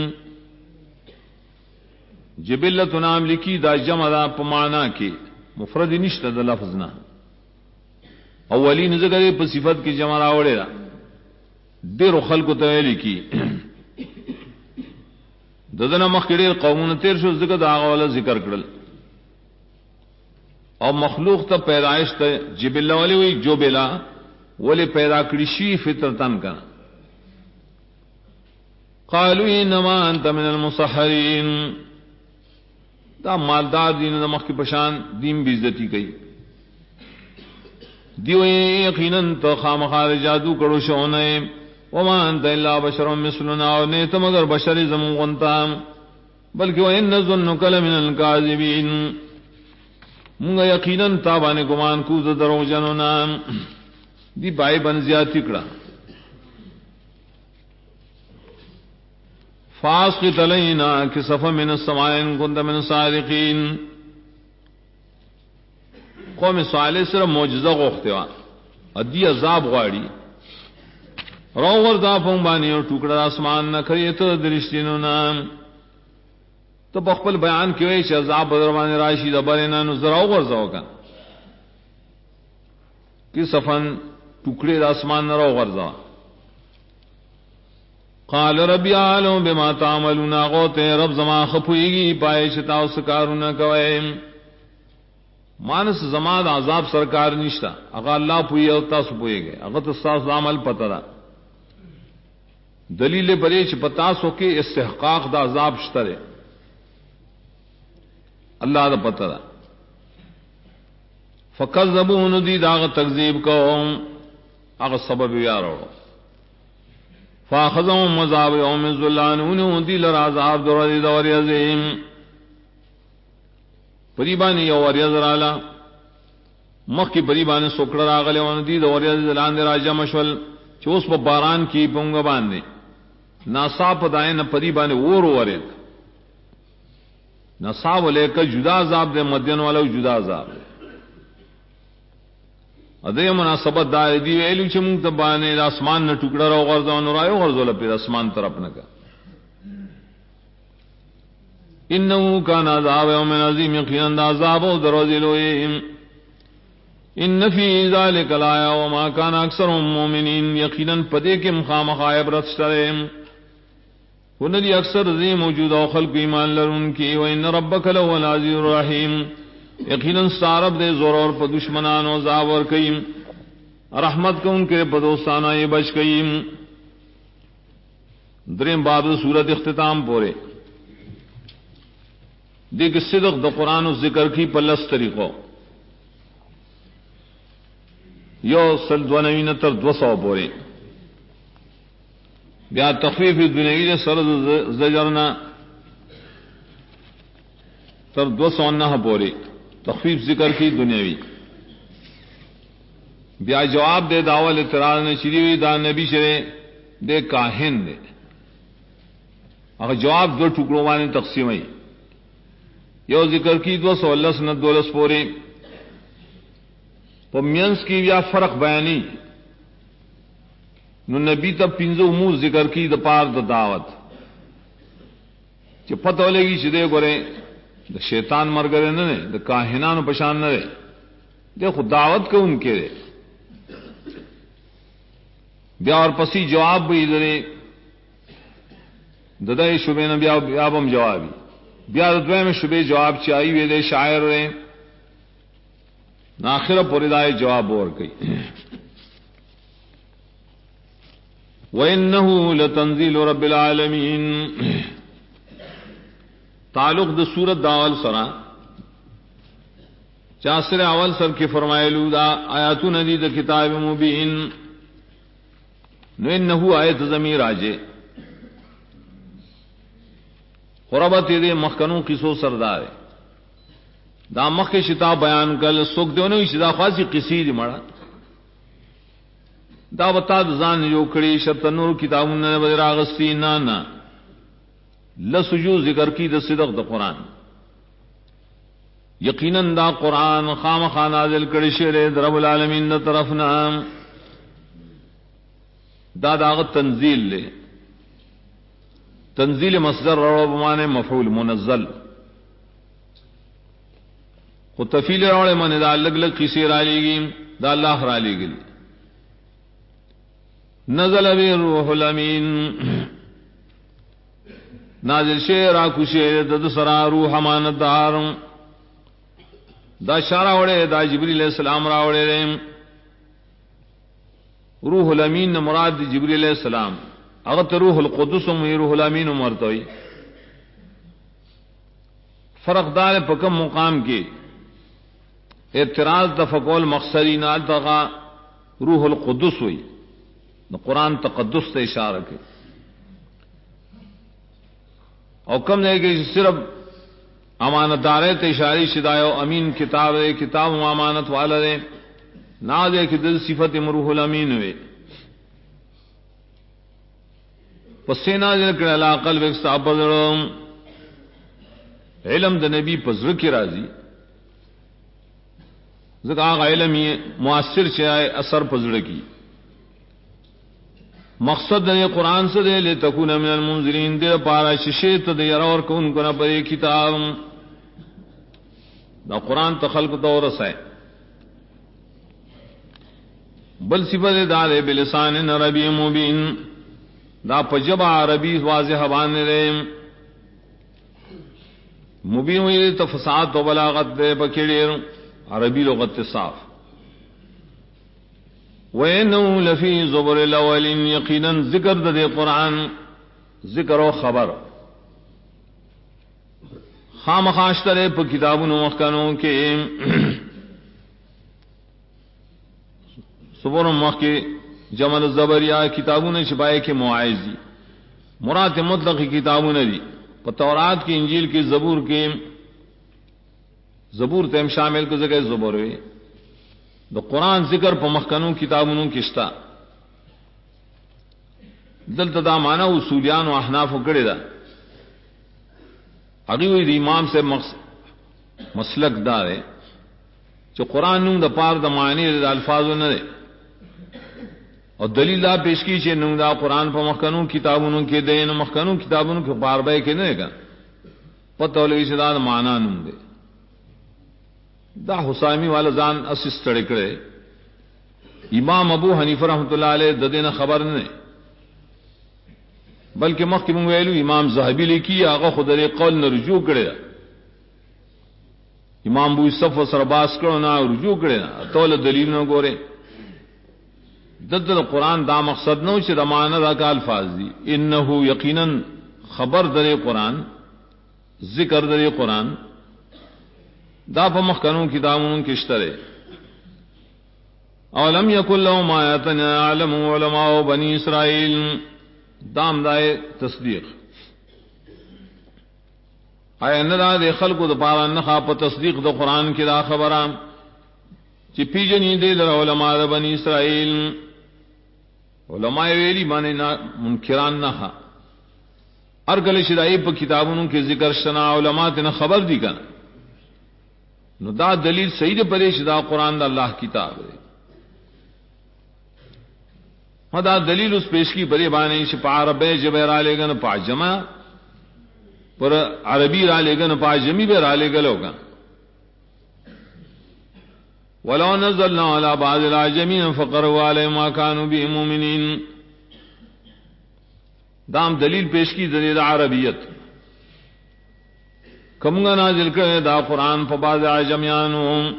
جبلت نام لکی دا جمع دا پمانا کی مفرد نشتا دا لفظنا اولین ذکر پا صفت کی جمع راوڑے دا دیر خلق تویلی کی ددنا مخکڑیر قومون تیر شو ذکر دا آغا ذکر کرل اور مخلوق تا پیدائش تا جبلہ والی ہوئی جو بلا ولی پیدا کرشی فطرتن کا. قالوا انما انت من المسحرین. دا مالدار دین دا مخ کی پشان دین بیزتی گئی دیو یقیناً تو خامخار جادو کرو شونے. وما انت الا بشر مثلنا اور نیت مگر بشر زمون غنتا بلکہ وان نظنک لمن الکاذبین. منگا یقیناً تابان گمان کو درو جنونا دی بائی بن زیادتی کڑا. فاسقط علینا کسفا من السمائن کنت من صادقین. قوم صالح سر معجزہ غوختوا ادی عذاب غاڑی روغر دا فنگ بانی اور ٹکڑا اسمان نہ کریے تو درشتینو نام تو بخپل بیان کیوئے چې عذاب بدرمان راشي د برنا نو زراو ورځو کا کی صفن ټوکړي د اسمان نه راو ورځو. قال رب يعلم بما تعملون غوت رب زما خفويږي پای شتا اوس کارونه کوي مانس زما د عذاب سرکار نشتا هغه الله پوي او تاسو پويږي هغه تاسو عمل پته ده دلیل پرې چې پتا سو کې استحقاق د عذاب شته اللہ دا پتہ دا فکذبون دی داغ تکذیب کو اغا سبب یارو فاخذهم مذاب یوم الظلان انہوں دی لر عذاب در دی دوری عظیم پریبانی یو وری عذرالا مخ کی پریبانی سکڑا راغلے ون دی دوری عظلان دی راجہ مشول چوس پا باران کی پونگا باندے ناسا پتائیں نہ پریبانی وور ورد نصاب لے کر جدا عذاب دے مدین والا جدا عذاب دے ادے مناسبت دار دی ویلو چې مونږ ته باندې اسمان نه ټوکړه راو غرزو نو رايو غرزو لپاره اسمان طرف نه کا انه کان عذاب یوم عظیم یقینا عذاب درذلویم ان فی ذلک لایا وما کان اکثرهم مؤمنین یقینا پدے کے مخامخ عبرت شرم ندی اکثر زی موجود او خلق ایمان لرون کی و ان ربک لهو العزیز الرحیم یقینا سارب دے زور اور پر دشمنان و زاور کیم رحمت کو ان کے بدوستانہ یہ بچ کیم. دریم باب سورت اختتام پورے دیکھ صدق دا قرآن و ذکر کی پلس طریقوں یو سل 299 پورے بیا تخفیف دنیوی سرد زجرنا تر 209 پورے تخفیف ذکر کی دنیاوی بیا جواب دے داول اعتراض نے شریوی دا نبی شرے دے کاہن دے اگر جواب دو ٹکڑوں والے تقسیم ہوئی یو ذکر کی 210 نہ 12 پورے پمینس کی یا فرق بیانی نو نبی تب پنځه امور ذکر کی د پار د دعوت چې پته ولګي چې دې ګوره د شیطان مرګره نه نه د کاهنانو پشان نه ده د خو دعوت کوونکې ده بیا اور پسی جواب به درې ددای شوبې نه بیا بم جوابي بیا د دویمه شوبې جواب چای وی د شاعر نه اخر پورې دای جواب ورکړي وَإِنَّهُ لَتَنزِيلُ رَبِّ الْعَالَمِينَ تعلق د سورت داول سرا چاسر اول سر کے فرمائلو دا آیاتو ندی دا کتاب مبین نو انہو آیت ضمیر آجے قربت دے مخکنوں قصو سردار دا مخ کے شتاب بیان کل سوک دیونو شدا خاصی قصی دی مڑا دا بتا ځان یو کړي شرط نور کتابونه راغستی نه لسجو ذکر کی د صدق د قران یقینا دا قران خامخا نازل کړي شه د رب العالمین د طرفنا دا داغ تنزیل له تنزیل مصدر رو بمانے مفعول منزل خود تفیل روڑے مانے دا الگ الگ قصے را لیگی دا اللہ را لیگی نزل بی روح الامین نازل شیر آکو شیر دد سرا روح امانت دار دا شارا وڑے دا جبریل علیہ السلام را وڑے رہے روح الامین مراد جبریل علیہ السلام اغت روح القدس میں روح الامین مرتوی فرق دار پکم مقام کے اعتراض تفقول مقصری نال تغا روح القدس ہوئی قرآن تقدس سے اشارہ کے اور کم نہیں کہ صرف امانت دارے تے اشاری شدایو امین کتاب ہے کتاب و امانت والا ہے نہ دے کہ دل صفت روح الامین ہوئے پسینا ذکر علا قلب استعبد علم د نبی پزر کی راضی ذکر آغا علم یہ مؤثر چاہے اثر پزر کی مقصد دے قرآن سے دے لتکون من المنذرین دے پارا ششیت دے اور کون کو نہ پڑے کتاب دا قرآن تخلق دورس ہے بل صفت دار بلسان عربی مبین دا پجب عربی واضح بان رے مبین ہوئی تفصاحت و بلاغت دے بکیڑے عربی لغت صاف وَإِنَّهُ لَفِي زُبُرِ الْأَوَّلِينَ یقیناً ذکر دے قرآن ذکر و خبر خامخاشترے پا کتابوں مخکنوں کے صبر مخ کے جمل الزبریہ کتابوں نے چھپائے کے معائزی مراد مطلق کتابوں نے دی پا تورات کی انجیل کی زبور تیم شامل کو ذکر زبور ہوئے دا قرآن ذکر پا مخکنوں کتابوں کشتا دلتا دا مانا اصولیان و احناف کڑے دا اگیوی دی امام سے مسلک دار ہے جو قرآن نوں دا پار دا معنی دا الفاظو نہ دے اور دلیل دا پیش کی چھے نوں دا قرآن پا مخکنوں کتابوں کے دے مخکنوں کتابوں کے پار بے کے دے گا پتہ لگی چھے دا معنی نوں دے دا حسامی والا زان اسس تڑکڑے امام ابو حنیفہ رحمۃ اللہ علیہ ددین خبر نے بلکہ مخکم ویلو امام زہبی لکی آغا خود دے قول نہ رجوع کرے امام ابو یوسف و سرباس کرو نہ رجوع کرے نہ تول دلیل نہ گورے دد قرآن دا مقصد نو چھ رمان دا کا الفاظ دی انہو یقینا خبر دے قرآن ذکر دے قرآن دا پا مخکنوں کتابوں کشترے اولم یکن لهم آیات یعلم علماء بنی اسرائیل دام دائے تصدیق آیا ندا دے خلق دا پارا نخا پا تصدیق دا قرآن کی دا خبرام چی پی جنی دے در علماء دا بنی اسرائیل علماء ویلی مانے منکران نخا ارگل شدائی پا کتابوں کے ذکر شنا علماء تینا خبر دی کنا نو دا دلیل صحیح دے پریش دا قرآن دا اللہ کتاب ہے دا دلیل اس پیش کی بڑے بانے پا عربی جبے را لے گا نا پا جمع پر عربی را لے گا نا پا جمی بے را لے گا لوگا وَلَوْ نَزَّلْنَا عَلَى بَعْضِ الْأَعْجَمِينَ فَقَرَأُوا عَلَيْهِمْ مَا كَانُوا بِهِ مُؤْمِنِينَ دام دلیل پیش کی دلیل عربیت کمگا نازل کرے دا قرآن پا بعض عجمیانوں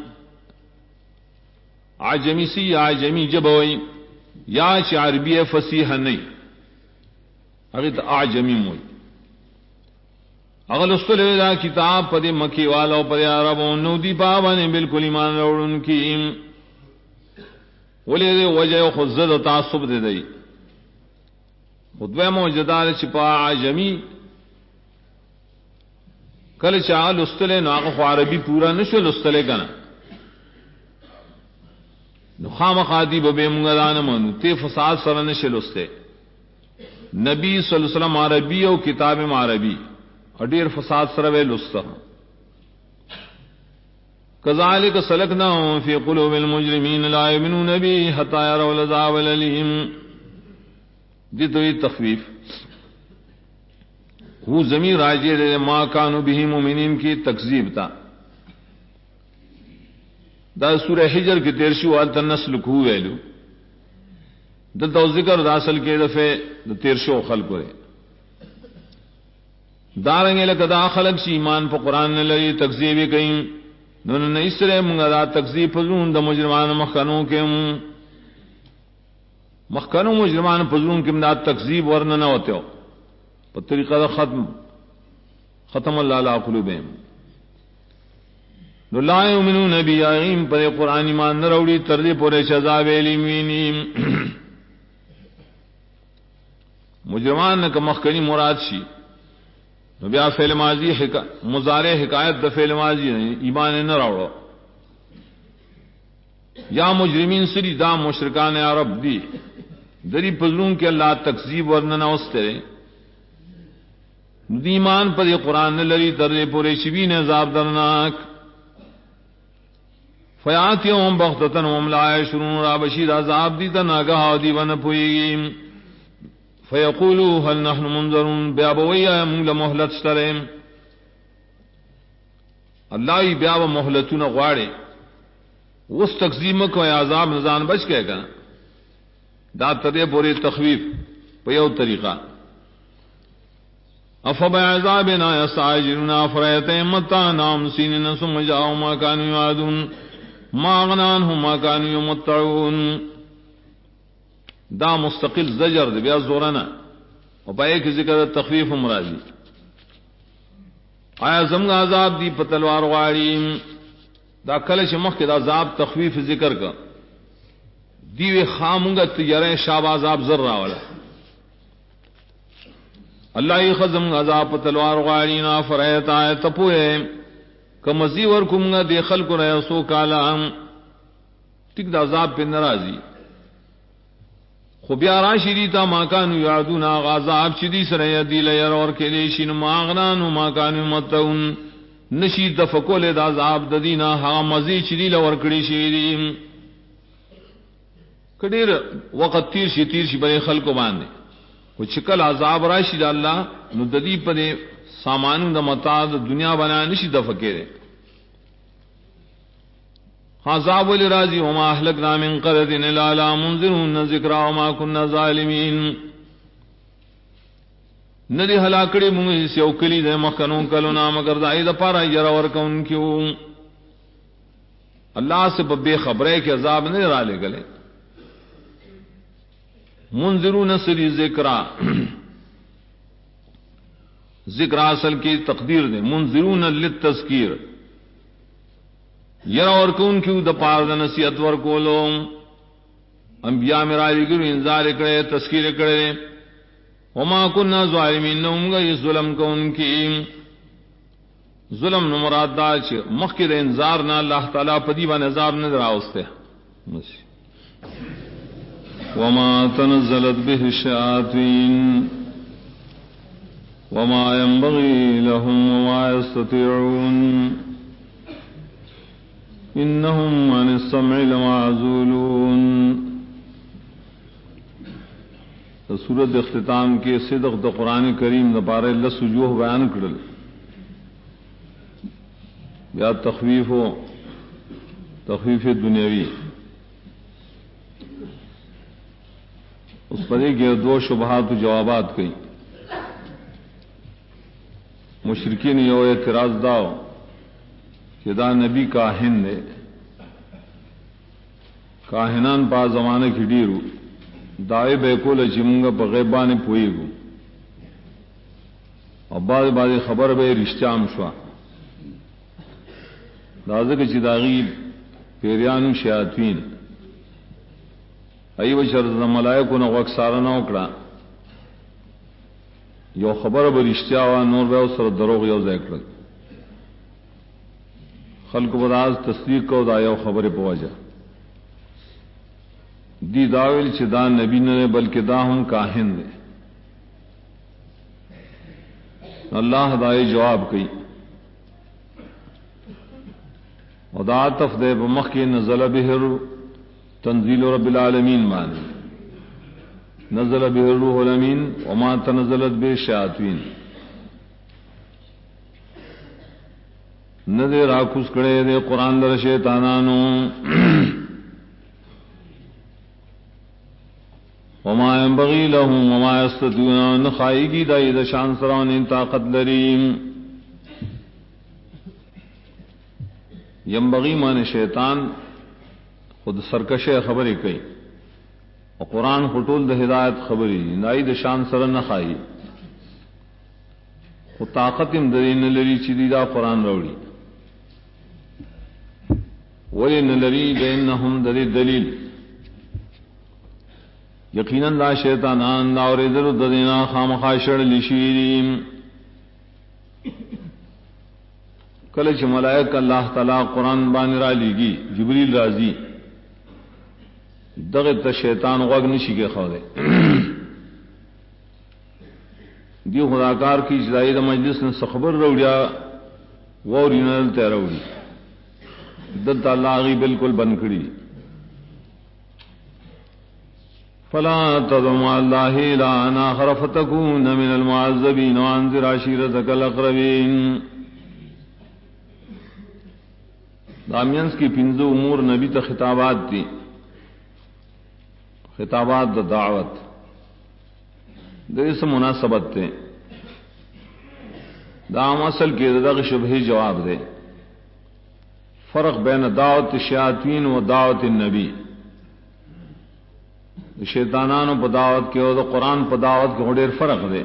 عجمی سی عجمی جبوئی یا چی عربی فصیح نہیں اگر تا عجمی موئی اگر استلوی دا کتاب پا دی مکی والا و پا دی عربوں نو دی پابانے بالکل ایمان روڑن کی ولی دی وجہ خود زد و تعصب دے دی خودوے موجدار چی پا عجمی کل چاہل استلے ناقف عربی پورا نشو لستلے کنا نخام خادی ببے منگدان منو تے فساد سر نشل استے نبی صلی اللہ علیہ وسلم عربی او کتاب عربی اڈیر فساد سر وے لستا کذالک سلکناہم فی قلوب المجرمین لا یؤمنون بی حتی یروا العذاب الالیم دی تو یہ تخویف وہ زمین راجی دے ما کانو بھی مومنین کی تکذیب تا دا سورہ حجر کی تیرشو آلتا نسل کو ویلو دلتا ذکر دا اصل کے دفعے دا تیرشو خلق رہے دارنگے لکا دا خلق سی ایمان پا قرآن نلری تکذیبی کہیں نونن اس طرح منگا دا تکذیب پزرون دا مجرمان مخکنوں کے مخکنوں مجرمان پزرون کے دا تکذیب ورننا ہوتے ہو طریقہ دا ختم اللہ علی قلوبہم لا یؤمنون بی آئیم پر قرآن ایمان نروڑی تردی پورے شذاب علمینیم مجرمان نکا مخکنی مراد شی بیا فعل ماضی مضارع حکایت دا فعل ماضی ایمان نروڑو یا مجرمین سری دا مشرکان عرب دی دری پزلون کے اللہ تکذیب ورننا استرے دیمان پر یہ قرآن لری تردے پورے شبین عذاب درناک فیاتیہم بغتتن وهم لا یشعرون را بشیر عذاب دیتا ناگہا دی ون پوئی فیقولوا هل نحن منظرون، بیا بویا موږ له مهلت شته. الله ای بیا و مهلتونه غواړي، اوس تقسیم کو عذاب نزان بچ کے گا دا تدے پوری تخویف پیو طریقہ. افبعذابنا يستعجلون افرأيتهم متعناهم سنين ثم جاءهم ما كانوا يوعدون ما أغنى عنهم ما كانوا يمتعون. دا مستقل زجر دے بیا زورنا اور پائے کہ ذکر تخویف مرادی. آیا زمگ عذاب دی پتلوار غاریم دا کلش مخ کے دا عذاب تخویف ذکر کا دیوے خامنگت یریں شاب عذاب ذرہ والا. اللہ خزم عذاب تلوار غارینا فرایت آئے تپوئے کمزی ورکم گا دیخل کو رہے سو کالا ٹک دا عذاب پہ نرازی خوبیا راشی دیتا ماکانو یعدون آغا عذاب چیدی سرے دیل یر اور کلیشین ماغنانو ماکانو متعون نشید دفکول دا عذاب ددینا ہا مزی چیدی لورکڑی شیدیم کدیر وقت تیر شی بڑے خلق کو باندھے وہ چکل عذاب راشی دا اللہ نو ددی پدے سامانو دا متاع دا دنیا بنا نشی دفکے دے. عذاب ولی راضی وما اہلکنا من قرد الا لا منذرون ذکرا وما کننا ظالمین. ندی ہلاکڑی مونگی سے اوکلی دے مخنون کلونا مگر دائی دا پارا یرا ورکون کیوں اللہ سے بے خبرے کے عذاب نہیں را لے گلے. منذرون سری ذکرا ذکر اصل کی تقدیر دے منذرون للتذکیر یرا اور کون کیوں د پار د نصیحت ور کولو انبیاء میرا گرو انذار کرے تذکیر کرے. وما كنا ظالمین نوم گئی ظلم کون کی ظلم نو مراد دا چ مخکر انذار نہ اللہ تعالی پدی با نظام نہ راوستے. وما تنزلت به الشياطين وما ينبغي لهم وما يستطيعون إنهم عن السمع لمعزولون. سورۃ اختتام کے صدق د قرآن کریم د بارے لس وجوہ بیان کرل یا تخویف دنیاوی اس پر ایک دو شبہات و جوابات کئی. مشرکین یو اعتراض داو کہ دا نبی کاہن نے کاہنان پا زمانے کی ڈیرو دائے بیکول چمنگا پا غیبانے پوئی گو اور بعض خبر بے رشتام شوا دازک چداغی پیریانو شیاطین ای بشر ملائکو نو اکثارا نو کڑا یو خبر به رشتیا وا نور به سره دروغ یو ځای کړل خلق براز تصدیق کو دا یو خبره پوجا دی داویل چې دا نبی نه بلکې دا هم کاهن دی. اللہ دای جواب کوي او دا عطف دے بمخ کې نزل به تنزیل رب العالمین معنی نزل به الروح الامین وما تنزلت به الشیاطین نہ دے راکوس کڑے دے قرآن در شیطانانو وما ينبغي لهم وما يستطيعون خائگی دائی دا شان سران طاقت لریم. ينبغي مان شیطان خود سرکش خبری کئی اور قرآن خطول دا ہدایت خبری نائی دا شان سر نہ خائی خود طاقت امدری نلری چیدی دا قرآن روڑی ولی نلری بینہم دلی دلیل یقیناً لا شیطانان لا اور ادھر ددینا خام خاشڑ لشیریم. کلچ ملائک اللہ تعالی قرآن بان را لیگی جبریل راضی دغت شیطان غوگ نشی کے خودے دیو خداکار کی اجرائی دا مجلس نے سخبر روڑیا ووری نلتے روڑی دلتا اللہ آغی بالکل بن کری فلا تدع مع الله إلها آخر فتكون من المعذبين وأنذر عشيرتك الأقربين. دامینس کی پنځه امور نبی ته خطابات دي، خطابات د دعوت د اس مناسبت ته دا اصل کې دغه شبهه جواب ده. فرق بین دعوت الشیاطین و دعوت النبی، شیطانانو په دعوت کې او د قرآن په دعوت کې ډېر فرق ده.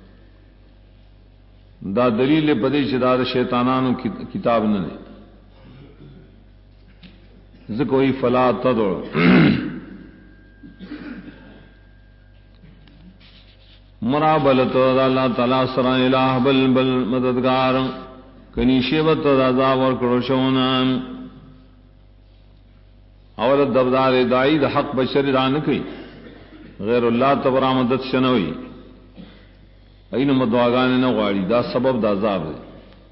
دا دلیل په دې چې دا د شیطانانو کتاب نه ده. ذکوئی فلا تدعو مرابلت اللہ تعالی سر الہ بل مددگار کنیشی بت عذاب اور کروشونا اول دبدار دائی دا حق بشر ران کی غیر اللہ تبرا مدد شنوئی این مدواگان نغاڑی دا سبب دا عذاب ہے.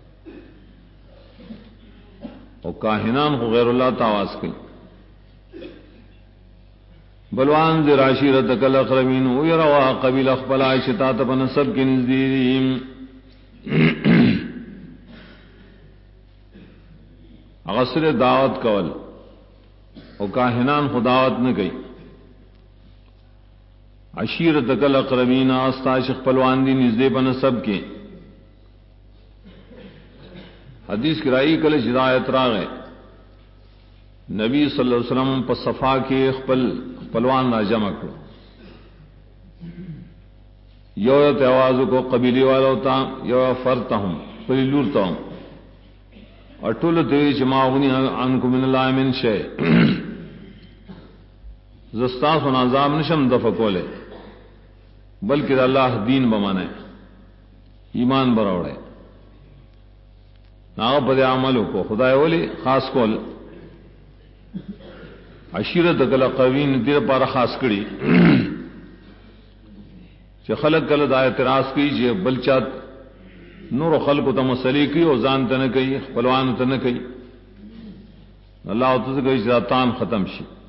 اور کاہنان کو غیر اللہ تاواز کی بلوان ذر عشیرتک الاقربین ویروا قبیل اخبل عائشتا تب نسب کی نزدیریم. اغسر دعوت کول اور کاہنان کو دعوت نہ گئی. عشیرتک الاقربین استاشق پلوان دی نزدے بنسب کے حدیث کرائی کل ہدایت راغ ہے. نبی صلی اللہ علیہ وسلم پر صفا کے پلوان نہ جمع کرو یو تواز کو قبیلی والا ہوتا یو فرتا ہوں پلی لورتا ہوں اور ٹول دیوی جماغنی عنکم من اللہ من شے زستاس و نازام نشم دفکولے بلکہ اللہ دین بمانے ایمان براوڑے ناغ پد عملوں کو خدای ولی خاص کول عشیرت کل قوین دیر پارا خاص کری چې خلق کله دا اعتراض کوي چې بل چا نور خلق ته مسلې کوي او ځان ته نه کوي خپلوان ته نه کوي الله تعالی کوي چې ختم شي.